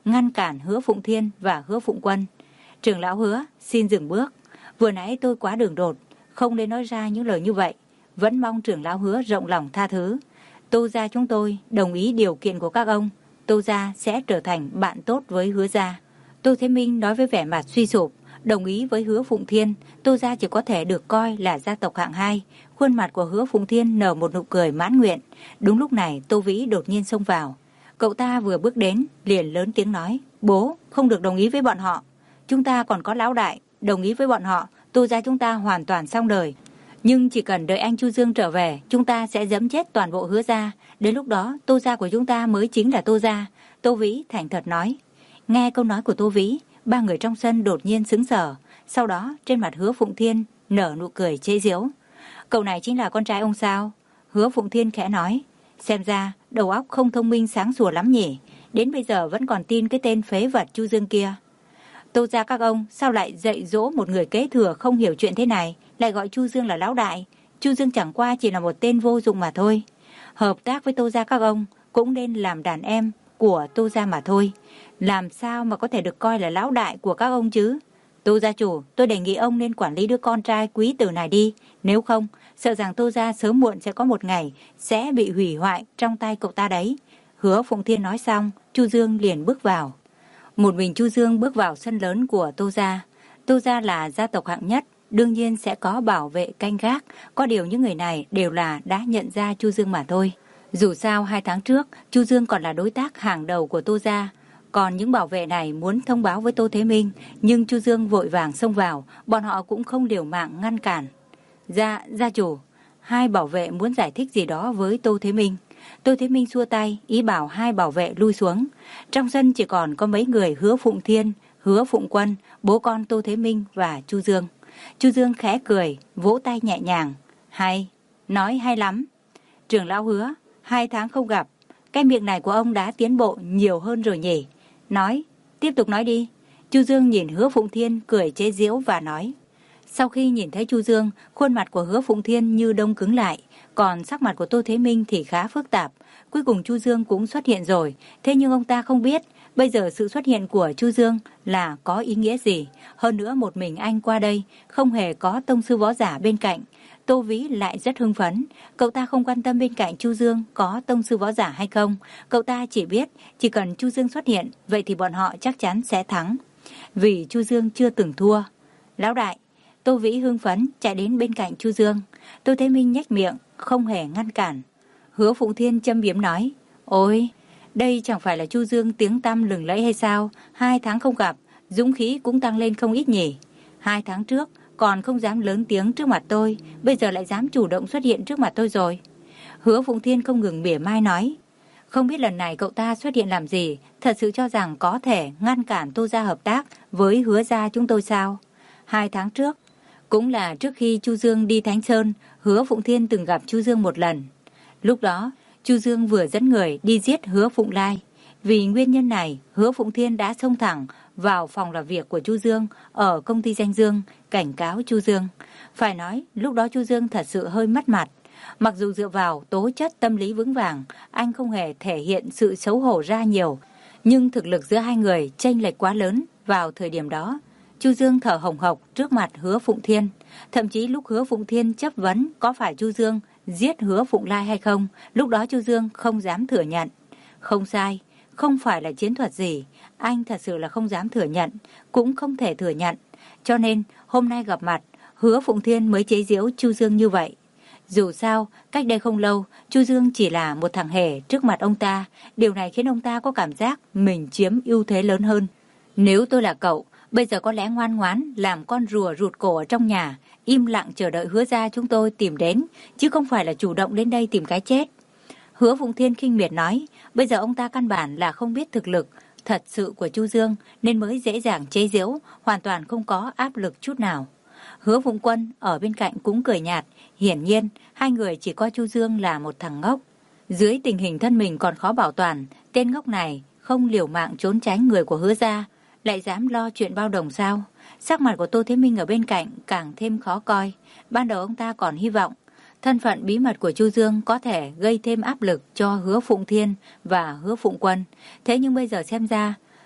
ngăn cản Hứa Phụng Thiên và Hứa Phụng Quân. Trưởng lão Hứa, xin dừng bước. Vừa nãy tôi quá đường đột, không nên nói ra những lời như vậy. Vẫn mong trưởng lão Hứa rộng lòng tha thứ. Tô gia chúng tôi đồng ý điều kiện của các ông. Tô gia sẽ trở thành bạn tốt với Hứa gia. Tô Thế Minh nói với vẻ mặt suy sụp. Đồng ý với Hứa Phụng Thiên, Tô gia chỉ có thể được coi là gia tộc hạng hai. Khuôn mặt của Hứa Phụng Thiên nở một nụ cười mãn nguyện. Đúng lúc này Tô Vĩ đột nhiên xông vào. Cậu ta vừa bước đến liền lớn tiếng nói: Bố, không được đồng ý với bọn họ. Chúng ta còn có lão đại, đồng ý với bọn họ, Tô gia chúng ta hoàn toàn xong đời. Nhưng chỉ cần đợi anh Chu Dương trở về, chúng ta sẽ giẫm chết toàn bộ Hứa gia. Đến lúc đó Tô gia của chúng ta mới chính là Tô gia. Tô Vĩ thành thật nói. Nghe câu nói của Tô Vĩ, ba người trong sân đột nhiên sững sờ. Sau đó trên mặt Hứa Phụng Thiên nở nụ cười chế giễu. Cậu này chính là con trai ông sao? Hứa Phụng Thiên khẽ nói. Xem ra đầu óc không thông minh sáng sủa lắm nhỉ. Đến bây giờ vẫn còn tin cái tên phế vật Chu Dương kia. Tô gia các ông sao lại dạy dỗ một người kế thừa không hiểu chuyện thế này, lại gọi Chu Dương là lão đại. Chu Dương chẳng qua chỉ là một tên vô dụng mà thôi. Hợp tác với Tô gia các ông cũng nên làm đàn em của Tô gia mà thôi. Làm sao mà có thể được coi là lão đại của các ông chứ? Tô gia chủ, tôi đề nghị ông nên quản lý đứa con trai quý tử này đi. Nếu không, sợ rằng Tô gia sớm muộn sẽ có một ngày sẽ bị hủy hoại trong tay cậu ta đấy. Hứa Phụng Thiên nói xong, Chu Dương liền bước vào. Một mình Chu Dương bước vào sân lớn của Tô gia. Tô gia là gia tộc hạng nhất, đương nhiên sẽ có bảo vệ canh gác. Có điều những người này đều là đã nhận ra Chu Dương mà thôi. Dù sao hai tháng trước, Chu Dương còn là đối tác hàng đầu của Tô gia. Còn những bảo vệ này muốn thông báo với Tô Thế Minh, nhưng Chu Dương vội vàng xông vào, bọn họ cũng không liều mạng ngăn cản. Gia, gia chủ, hai bảo vệ muốn giải thích gì đó với Tô Thế Minh. Tô Thế Minh xua tay, ý bảo hai bảo vệ lui xuống. Trong sân chỉ còn có mấy người Hứa Phụng Thiên, Hứa Phụng Quân, bố con Tô Thế Minh và Chu Dương. Chu Dương khẽ cười, vỗ tay nhẹ nhàng. Hay, nói hay lắm. Trưởng lão Hứa, hai tháng không gặp, cái miệng này của ông đã tiến bộ nhiều hơn rồi nhỉ. Nói, tiếp tục nói đi. Chu Dương nhìn Hứa Phụng Thiên cười chế giễu và nói. Sau khi nhìn thấy Chu Dương, khuôn mặt của Hứa Phụng Thiên như đông cứng lại, còn sắc mặt của Tô Thế Minh thì khá phức tạp. Cuối cùng Chu Dương cũng xuất hiện rồi, thế nhưng ông ta không biết bây giờ sự xuất hiện của Chu Dương là có ý nghĩa gì. Hơn nữa một mình anh qua đây, không hề có tông sư võ giả bên cạnh. Tô Vĩ lại rất hưng phấn, cậu ta không quan tâm bên cạnh Chu Dương có tông sư võ giả hay không. Cậu ta chỉ biết chỉ cần Chu Dương xuất hiện, vậy thì bọn họ chắc chắn sẽ thắng. Vì Chu Dương chưa từng thua. Lão đại, Tô Vĩ hưng phấn chạy đến bên cạnh Chu Dương. Tô Thế Minh nhếch miệng, không hề ngăn cản. Hứa Phụng Thiên châm biếm nói. Ôi, đây chẳng phải là Chu Dương tiếng tăm lừng lẫy hay sao? Hai tháng không gặp, dũng khí cũng tăng lên không ít nhỉ. Hai tháng trước còn không dám lớn tiếng trước mặt tôi, bây giờ lại dám chủ động xuất hiện trước mặt tôi rồi. Hứa Phụng Thiên không ngừng mỉa mai nói. Không biết lần này cậu ta xuất hiện làm gì, thật sự cho rằng có thể ngăn cản Tô gia hợp tác với Hứa gia chúng tôi sao? Hai tháng trước, cũng là trước khi Chu Dương đi Thánh Sơn, Hứa Phụng Thiên từng gặp Chu Dương một lần. Lúc đó, Chu Dương vừa dẫn người đi giết Hứa Phụng Lai. Vì nguyên nhân này, Hứa Phụng Thiên đã xông thẳng vào phòng làm việc của Chu Dương ở công ty Danh Dương, cảnh cáo Chu Dương. Phải nói, lúc đó Chu Dương thật sự hơi mất mặt. Mặc dù dựa vào tố chất tâm lý vững vàng, anh không hề thể hiện sự xấu hổ ra nhiều. Nhưng thực lực giữa hai người chênh lệch quá lớn vào thời điểm đó. Chu Dương thở hồng hộc trước mặt Hứa Phụng Thiên. Thậm chí lúc Hứa Phụng Thiên chất vấn có phải Chu Dương giết Hứa Phụng Lai hay không, lúc đó Chu Dương không dám thừa nhận. Không sai, không phải là chiến thuật gì, anh thật sự là không dám thừa nhận, cũng không thể thừa nhận. Cho nên hôm nay gặp mặt, Hứa Phụng Thiên mới chế giễu Chu Dương như vậy. Dù sao, cách đây không lâu, Chu Dương chỉ là một thằng hề trước mặt ông ta. Điều này khiến ông ta có cảm giác mình chiếm ưu thế lớn hơn. Nếu tôi là cậu, bây giờ có lẽ ngoan ngoãn làm con rùa rụt cổ ở trong nhà, im lặng chờ đợi Hứa gia chúng tôi tìm đến, chứ không phải là chủ động đến đây tìm cái chết. Hứa Phụng Thiên khinh miệt nói, bây giờ ông ta căn bản là không biết thực lực thật sự của Chu Dương nên mới dễ dàng chế giễu, hoàn toàn không có áp lực chút nào. Hứa Phụng Quân ở bên cạnh cũng cười nhạt, hiển nhiên hai người chỉ coi Chu Dương là một thằng ngốc. Dưới tình hình thân mình còn khó bảo toàn, tên ngốc này không liều mạng trốn tránh người của Hứa gia, lại dám lo chuyện bao đồng sao? Sắc mặt của Tô Thế Minh ở bên cạnh càng thêm khó coi. Ban đầu ông ta còn hy vọng thân phận bí mật của Chu Dương có thể gây thêm áp lực cho Hứa Phụng Thiên và Hứa Phụng Quân. Thế nhưng bây giờ xem ra,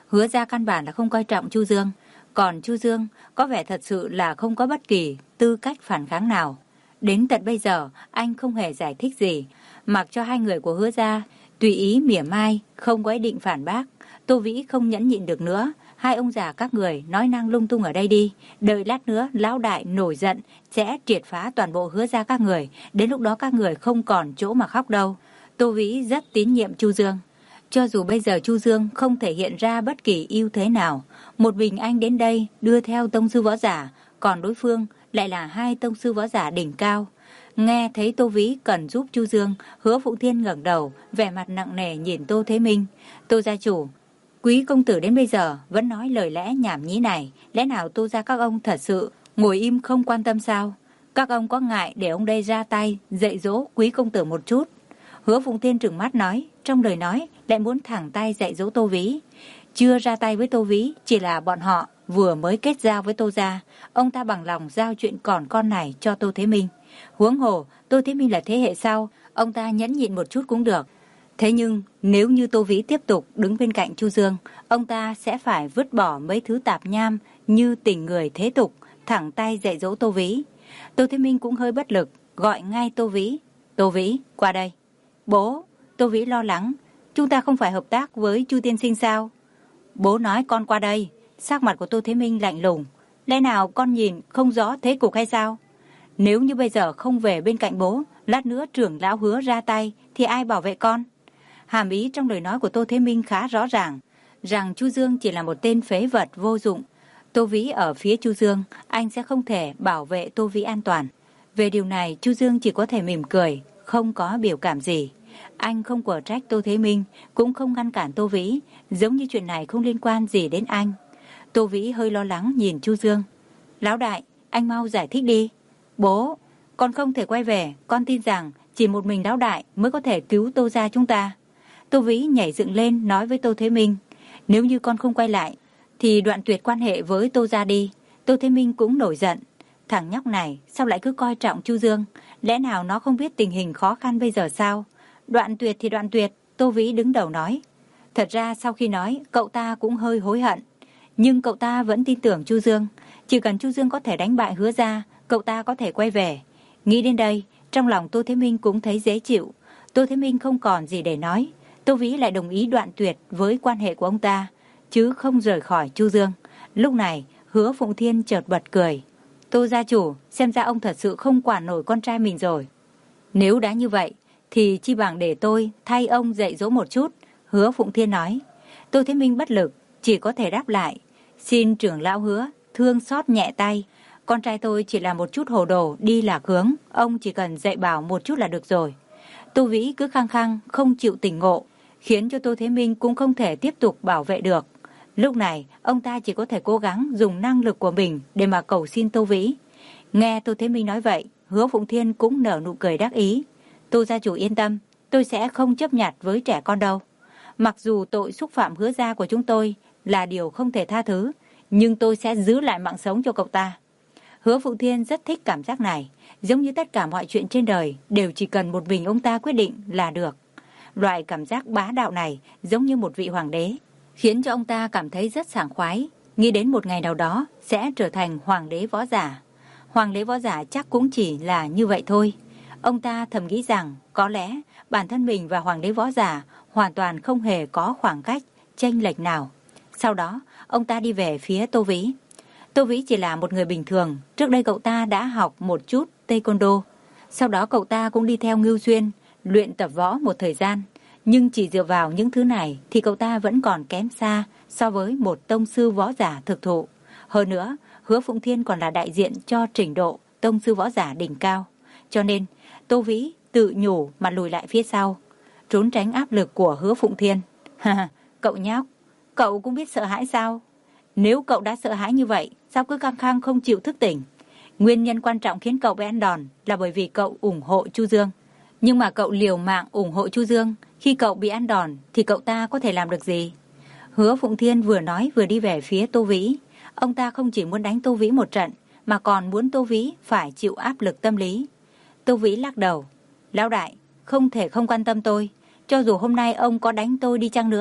Hứa Gia căn bản là không coi trọng Chu Dương, còn Chu Dương có vẻ thật sự là không có bất kỳ tư cách phản kháng nào. Đến tận bây giờ, anh không hề giải thích gì, mặc cho hai người của Hứa Gia tùy ý mỉa mai, không có ý định phản bác. Tô Vĩ không nhẫn nhịn được nữa, hai ông già các người nói năng lung tung ở đây đi, đợi lát nữa lão đại nổi giận sẽ triệt phá toàn bộ Hứa Gia các người, đến lúc đó các người không còn chỗ mà khóc đâu. Tô Vĩ rất tín nhiệm Chu Dương. Cho dù bây giờ Chu Dương không thể hiện ra bất kỳ ưu thế nào, một mình anh đến đây đưa theo tông sư võ giả, còn đối phương lại là hai tông sư võ giả đỉnh cao. Nghe thấy Tô Vĩ cần giúp Chu Dương, Hứa Phụng Thiên ngẩng đầu, vẻ mặt nặng nề nhìn Tô Thế Minh. Tô gia chủ, quý công tử đến bây giờ vẫn nói lời lẽ nhảm nhí này, lẽ nào Tô gia các ông thật sự ngồi im không quan tâm sao? Các ông có ngại để ông đây ra tay dạy dỗ quý công tử một chút? Hứa Phụng Thiên trừng mắt nói, trong lời nói lại muốn thẳng tay dạy dỗ Tô Vĩ. Chưa ra tay với Tô Vĩ, chỉ là bọn họ vừa mới kết giao với Tô gia, ông ta bằng lòng giao chuyện còn con này cho Tô Thế Minh. Huống hồ, Tô Thế Minh là thế hệ sau, ông ta nhẫn nhịn một chút cũng được. Thế nhưng, nếu như Tô Vĩ tiếp tục đứng bên cạnh Chu Dương, ông ta sẽ phải vứt bỏ mấy thứ tạp nham như tình người thế tục, thẳng tay dạy dỗ Tô Vĩ. Tô Thế Minh cũng hơi bất lực, gọi ngay Tô Vĩ. Tô Vĩ, qua đây. Bố, Tô Vĩ lo lắng, chúng ta không phải hợp tác với Chu tiên sinh sao? Bố nói con qua đây. Sắc mặt của Tô Thế Minh lạnh lùng. Lẽ nào con nhìn không rõ thế cục hay sao? Nếu như bây giờ không về bên cạnh bố, lát nữa trưởng lão Hứa ra tay thì ai bảo vệ con? Hàm ý trong lời nói của Tô Thế Minh khá rõ ràng, rằng Chu Dương chỉ là một tên phế vật vô dụng. Tô Vĩ ở phía Chu Dương, anh sẽ không thể bảo vệ Tô Vĩ an toàn. Về điều này, Chu Dương chỉ có thể mỉm cười, không có biểu cảm gì. Anh không quở trách Tô Thế Minh, cũng không ngăn cản Tô Vĩ, giống như chuyện này không liên quan gì đến anh. Tô Vĩ hơi lo lắng nhìn Chu Dương. Lão đại, anh mau giải thích đi. Bố, con không thể quay về, con tin rằng chỉ một mình lão đại mới có thể cứu Tô gia chúng ta. Tô Vĩ nhảy dựng lên nói với Tô Thế Minh, nếu như con không quay lại, thì đoạn tuyệt quan hệ với Tô gia đi. Tô Thế Minh cũng nổi giận. Thằng nhóc này sao lại cứ coi trọng Chu Dương? Lẽ nào nó không biết tình hình khó khăn bây giờ sao? Đoạn tuyệt thì đoạn tuyệt, Tô Vĩ đứng đầu nói. Thật ra sau khi nói, cậu ta cũng hơi hối hận. Nhưng cậu ta vẫn tin tưởng Chu Dương. Chỉ cần Chu Dương có thể đánh bại Hứa gia, cậu ta có thể quay về. Nghĩ đến đây, trong lòng Tô Thế Minh cũng thấy dễ chịu. Tô Thế Minh không còn gì để nói. Tô Vĩ lại đồng ý đoạn tuyệt với quan hệ của ông ta, chứ không rời khỏi Chu Dương. Lúc này, Hứa Phụng Thiên chợt bật cười. Tô gia chủ, xem ra ông thật sự không quản nổi con trai mình rồi. Nếu đã như vậy, thì chi bằng để tôi thay ông dạy dỗ một chút, Hứa Phụng Thiên nói. Tô Thế Minh bất lực, chỉ có thể đáp lại. Xin trưởng lão Hứa, thương xót nhẹ tay. Con trai tôi chỉ là một chút hồ đồ, đi lạc hướng, ông chỉ cần dạy bảo một chút là được rồi. Tô Vĩ cứ khăng khăng, không chịu tỉnh ngộ, khiến cho Tô Thế Minh cũng không thể tiếp tục bảo vệ được. Lúc này, ông ta chỉ có thể cố gắng dùng năng lực của mình để mà cầu xin Tô Vĩ. Nghe Tô Thế Minh nói vậy, Hứa Phụng Thiên cũng nở nụ cười đắc ý. Tô gia chủ yên tâm, tôi sẽ không chấp nhặt với trẻ con đâu. Mặc dù tội xúc phạm Hứa gia của chúng tôi là điều không thể tha thứ, nhưng tôi sẽ giữ lại mạng sống cho cậu ta. Hứa Phụng Thiên rất thích cảm giác này, giống như tất cả mọi chuyện trên đời đều chỉ cần một mình ông ta quyết định là được. Loại cảm giác bá đạo này giống như một vị hoàng đế, khiến cho ông ta cảm thấy rất sảng khoái, nghĩ đến một ngày nào đó sẽ trở thành hoàng đế võ giả. Hoàng đế võ giả chắc cũng chỉ là như vậy thôi. Ông ta thầm nghĩ rằng có lẽ bản thân mình và hoàng đế võ giả hoàn toàn không hề có khoảng cách, chênh lệch nào. Sau đó, ông ta đi về phía Tô Vĩ. Tô Vĩ chỉ là một người bình thường, trước đây cậu ta đã học một chút taekwondo. Sau đó cậu ta cũng đi theo Ngưu Xuyên, luyện tập võ một thời gian. Nhưng chỉ dựa vào những thứ này thì cậu ta vẫn còn kém xa so với một tông sư võ giả thực thụ. Hơn nữa, Hứa Phụng Thiên còn là đại diện cho trình độ tông sư võ giả đỉnh cao. Cho nên, Tô Vĩ tự nhủ mà lùi lại phía sau, trốn tránh áp lực của Hứa Phụng Thiên. Ha, cậu nhóc, cậu cũng biết sợ hãi sao? Nếu cậu đã sợ hãi như vậy, sao cứ khăng khăng không chịu thức tỉnh? Nguyên nhân quan trọng khiến cậu bị ăn đòn là bởi vì cậu ủng hộ Chu Dương. Nhưng mà cậu liều mạng ủng hộ Chu Dương, khi cậu bị ăn đòn thì cậu ta có thể làm được gì? Hứa Phụng Thiên vừa nói vừa đi về phía Tô Vĩ. Ông ta không chỉ muốn đánh Tô Vĩ một trận, mà còn muốn Tô Vĩ phải chịu áp lực tâm lý. Tô Vĩ lắc đầu. Lão đại, không thể không quan tâm tôi. Cho dù hôm nay ông có đánh tôi đi chăng nữa,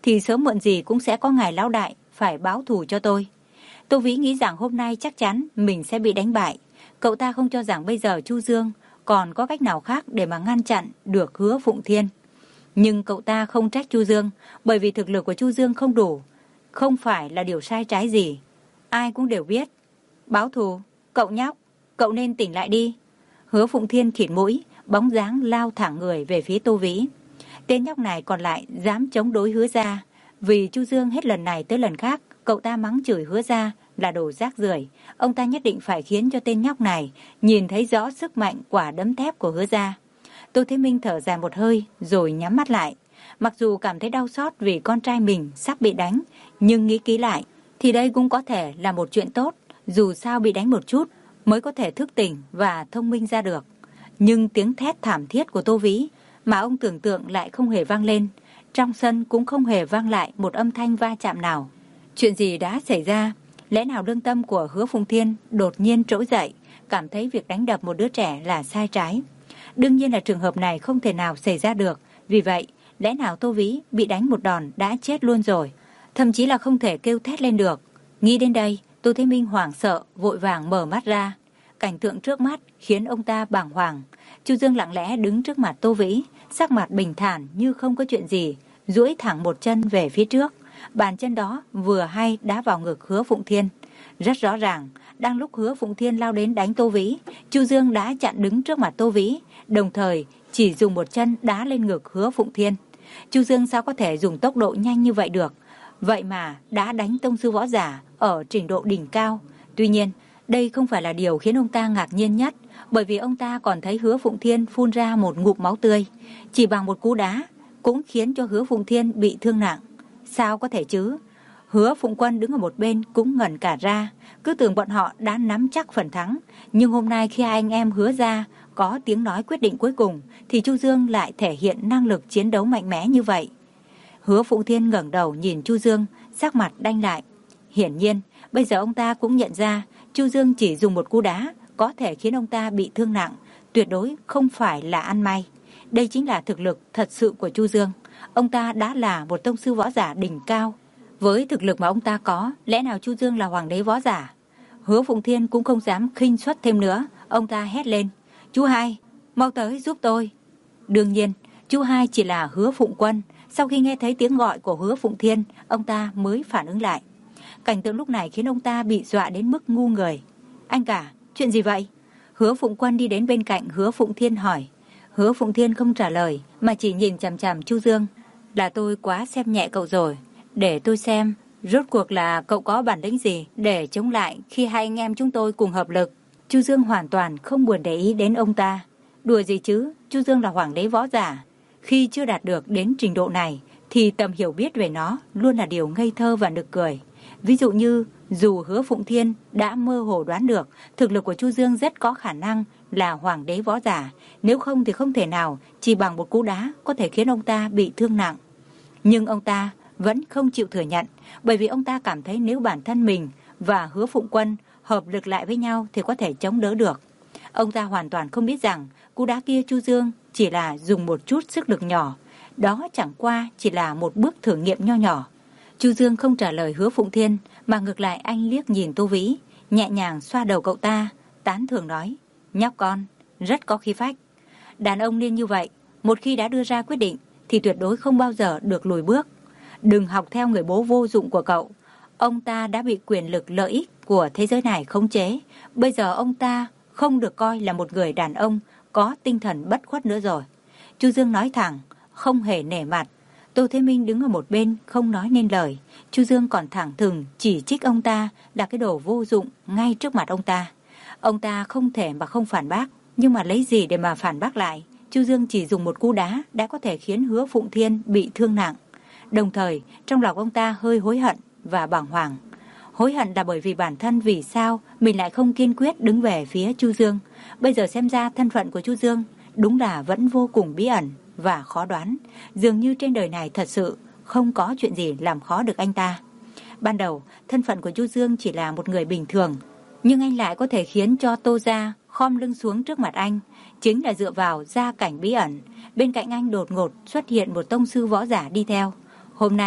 thì sớm muộn gì cũng sẽ có ngày lão đại phải báo thù cho tôi. Tô Vĩ nghĩ rằng hôm nay chắc chắn mình sẽ bị đánh bại. Cậu ta không cho rằng bây giờ Chu Dương còn có cách nào khác để mà ngăn chặn được Hứa Phụng Thiên. Nhưng cậu ta không trách Chu Dương, bởi vì thực lực của Chu Dương không đủ, không phải là điều sai trái gì. Ai cũng đều biết. Báo thù, cậu nhóc, cậu nên tỉnh lại đi. Hứa Phụng Thiên khịt mũi, bóng dáng lao thẳng người về phía Tô Vĩ. Tên nhóc này còn lại dám chống đối Hứa gia. Vì Chu Dương hết lần này tới lần khác, cậu ta mắng chửi Hứa gia là đồ rác rưởi. Ông ta nhất định phải khiến cho tên nhóc này nhìn thấy rõ sức mạnh quả đấm thép của Hứa gia. Tô Thế Minh thở dài một hơi rồi nhắm mắt lại. Mặc dù cảm thấy đau xót vì con trai mình sắp bị đánh, nhưng nghĩ kỹ lại thì đây cũng có thể là một chuyện tốt. Dù sao bị đánh một chút mới có thể thức tỉnh và thông minh ra được. Nhưng tiếng thét thảm thiết của Tô Vĩ mà ông tưởng tượng lại không hề vang lên. Trong sân cũng không hề vang lại một âm thanh va chạm nào. Chuyện gì đã xảy ra? Lẽ nào lương tâm của Hứa Phụng Thiên đột nhiên trỗi dậy, cảm thấy việc đánh đập một đứa trẻ là sai trái? Đương nhiên là trường hợp này không thể nào xảy ra được. Vì vậy, lẽ nào Tô Vĩ bị đánh một đòn đã chết luôn rồi, thậm chí là không thể kêu thét lên được? Nghĩ đến đây, Tô Thế Minh hoảng sợ, vội vàng mở mắt ra. Cảnh tượng trước mắt khiến ông ta bàng hoàng. Chu Dương lặng lẽ đứng trước mặt Tô Vĩ, sắc mặt bình thản như không có chuyện gì, duỗi thẳng một chân về phía trước. Bàn chân đó vừa hay đá vào ngực Hứa Phụng Thiên. Rất rõ ràng, đang lúc Hứa Phụng Thiên lao đến đánh Tô Vĩ, Chu Dương đã chặn đứng trước mặt Tô Vĩ, đồng thời chỉ dùng một chân đá lên ngực Hứa Phụng Thiên. Chu Dương sao có thể dùng tốc độ nhanh như vậy được? Vậy mà đã đánh tông sư võ giả ở trình độ đỉnh cao. Tuy nhiên, đây không phải là điều khiến ông ta ngạc nhiên nhất, bởi vì ông ta còn thấy Hứa Phụng Thiên phun ra một ngụm máu tươi. Chỉ bằng một cú đá cũng khiến cho Hứa Phụng Thiên bị thương nặng. Sao có thể chứ? Hứa Phụng Quân đứng ở một bên cũng ngẩn cả ra, cứ tưởng bọn họ đã nắm chắc phần thắng. Nhưng hôm nay khi hai anh em Hứa ra có tiếng nói quyết định cuối cùng, thì Chu Dương lại thể hiện năng lực chiến đấu mạnh mẽ như vậy. Hứa Phụng Thiên ngẩng đầu nhìn Chu Dương, sắc mặt đanh lại. Hiển nhiên, bây giờ ông ta cũng nhận ra Chu Dương chỉ dùng một cú đá có thể khiến ông ta bị thương nặng, tuyệt đối không phải là ăn may. Đây chính là thực lực thật sự của Chu Dương. Ông ta đã là một tông sư võ giả đỉnh cao. Với thực lực mà ông ta có, lẽ nào Chu Dương là hoàng đế võ giả? Hứa Phụng Thiên cũng không dám khinh suất thêm nữa. Ông ta hét lên: Chú Hai, mau tới giúp tôi. Đương nhiên, chú Hai chỉ là Hứa Phụng Quân. Sau khi nghe thấy tiếng gọi của Hứa Phụng Thiên, ông ta mới phản ứng lại. Cảnh tượng lúc này khiến ông ta bị dọa đến mức ngu người. Anh cả, chuyện gì vậy? Hứa Phụng Quân đi đến bên cạnh Hứa Phụng Thiên hỏi. Hứa Phụng Thiên không trả lời mà chỉ nhìn chằm chằm Chu Dương. Là tôi quá xem nhẹ cậu rồi. Để tôi xem rốt cuộc là cậu có bản lĩnh gì để chống lại khi hai anh em chúng tôi cùng hợp lực. Chu Dương hoàn toàn không buồn để ý đến ông ta. Đùa gì chứ, Chu Dương là hoàng đế võ giả. Khi chưa đạt được đến trình độ này thì tầm hiểu biết về nó luôn là điều ngây thơ và nực cười. Ví dụ như dù Hứa Phụng Thiên đã mơ hồ đoán được thực lực của Chu Dương rất có khả năng là hoàng đế võ giả, nếu không thì không thể nào chỉ bằng một cú đá có thể khiến ông ta bị thương nặng. Nhưng ông ta vẫn không chịu thừa nhận, bởi vì ông ta cảm thấy nếu bản thân mình và Hứa Phụng Quân hợp lực lại với nhau thì có thể chống đỡ được. Ông ta hoàn toàn không biết rằng cú đá kia Chu Dương chỉ là dùng một chút sức lực nhỏ, đó chẳng qua chỉ là một bước thử nghiệm nho nhỏ. Chu Dương không trả lời Hứa Phụng Thiên, mà ngược lại anh liếc nhìn Tô Vĩ, nhẹ nhàng xoa đầu cậu ta, tán thưởng nói: Nhóc con, rất có khí phách. Đàn ông nên như vậy, một khi đã đưa ra quyết định thì tuyệt đối không bao giờ được lùi bước. Đừng học theo người bố vô dụng của cậu. Ông ta đã bị quyền lực lợi ích của thế giới này khống chế. Bây giờ ông ta không được coi là một người đàn ông có tinh thần bất khuất nữa rồi. Chu Dương nói thẳng, không hề nể mặt. Tô Thế Minh đứng ở một bên không nói nên lời. Chu Dương còn thẳng thừng chỉ trích ông ta là cái đồ vô dụng ngay trước mặt ông ta. Ông ta không thể mà không phản bác, nhưng mà lấy gì để mà phản bác lại? Chu Dương chỉ dùng một cú đá đã có thể khiến Hứa Phụng Thiên bị thương nặng. Đồng thời, trong lòng ông ta hơi hối hận và bàng hoàng. Hối hận là bởi vì bản thân vì sao mình lại không kiên quyết đứng về phía Chu Dương. Bây giờ xem ra thân phận của Chu Dương đúng là vẫn vô cùng bí ẩn và khó đoán. Dường như trên đời này thật sự không có chuyện gì làm khó được anh ta. Ban đầu, thân phận của Chu Dương chỉ là một người bình thường, nhưng anh lại có thể khiến cho Tô gia khom lưng xuống trước mặt anh, chính là dựa vào gia cảnh bí ẩn. Bên cạnh anh đột ngột xuất hiện một tông sư võ giả đi theo. Hôm nay,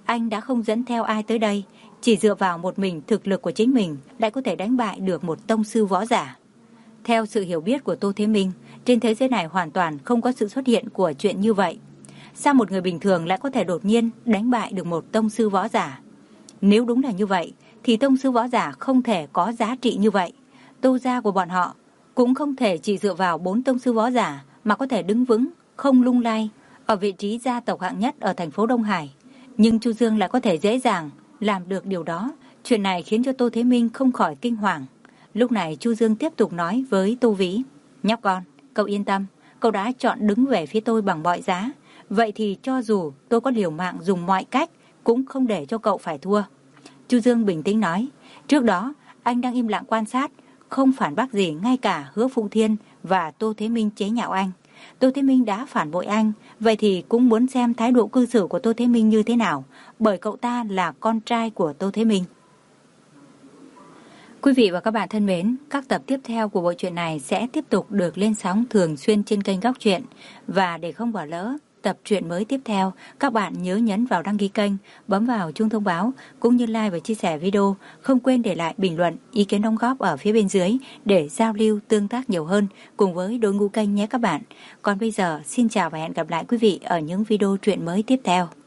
anh đã không dẫn theo ai tới đây, chỉ dựa vào một mình thực lực của chính mình lại có thể đánh bại được một tông sư võ giả. Theo sự hiểu biết của Tô Thế Minh, trên thế giới này hoàn toàn không có sự xuất hiện của chuyện như vậy. Sao một người bình thường lại có thể đột nhiên đánh bại được một tông sư võ giả? Nếu đúng là như vậy, thì tông sư võ giả không thể có giá trị như vậy. Tô gia của bọn họ cũng không thể chỉ dựa vào bốn tông sư võ giả mà có thể đứng vững, không lung lay ở vị trí gia tộc hạng nhất ở thành phố Đông Hải. Nhưng Chu Dương lại có thể dễ dàng làm được điều đó. Chuyện này khiến cho Tô Thế Minh không khỏi kinh hoàng. Lúc này Chu Dương tiếp tục nói với Tô Vĩ: nhóc con, cậu yên tâm, cậu đã chọn đứng về phía tôi bằng mọi giá. Vậy thì cho dù tôi có liều mạng dùng mọi cách cũng không để cho cậu phải thua. Chu Dương bình tĩnh nói: trước đó anh đang im lặng quan sát, không phản bác gì ngay cả Hứa Phụng Thiên và Tô Thế Minh chế nhạo anh. Tô Thế Minh đã phản bội anh, vậy thì cũng muốn xem thái độ cư xử của Tô Thế Minh như thế nào, bởi cậu ta là con trai của Tô Thế Minh. Quý vị và các bạn thân mến, các tập tiếp theo của bộ truyện này sẽ tiếp tục được lên sóng thường xuyên trên kênh Góc Truyện. Và để không bỏ lỡ tập truyện mới tiếp theo, các bạn nhớ nhấn vào đăng ký kênh, bấm vào chuông thông báo, cũng như like và chia sẻ video. Không quên để lại bình luận, ý kiến đóng góp ở phía bên dưới để giao lưu tương tác nhiều hơn cùng với đội ngũ kênh nhé các bạn. Còn bây giờ, xin chào và hẹn gặp lại quý vị ở những video truyện mới tiếp theo.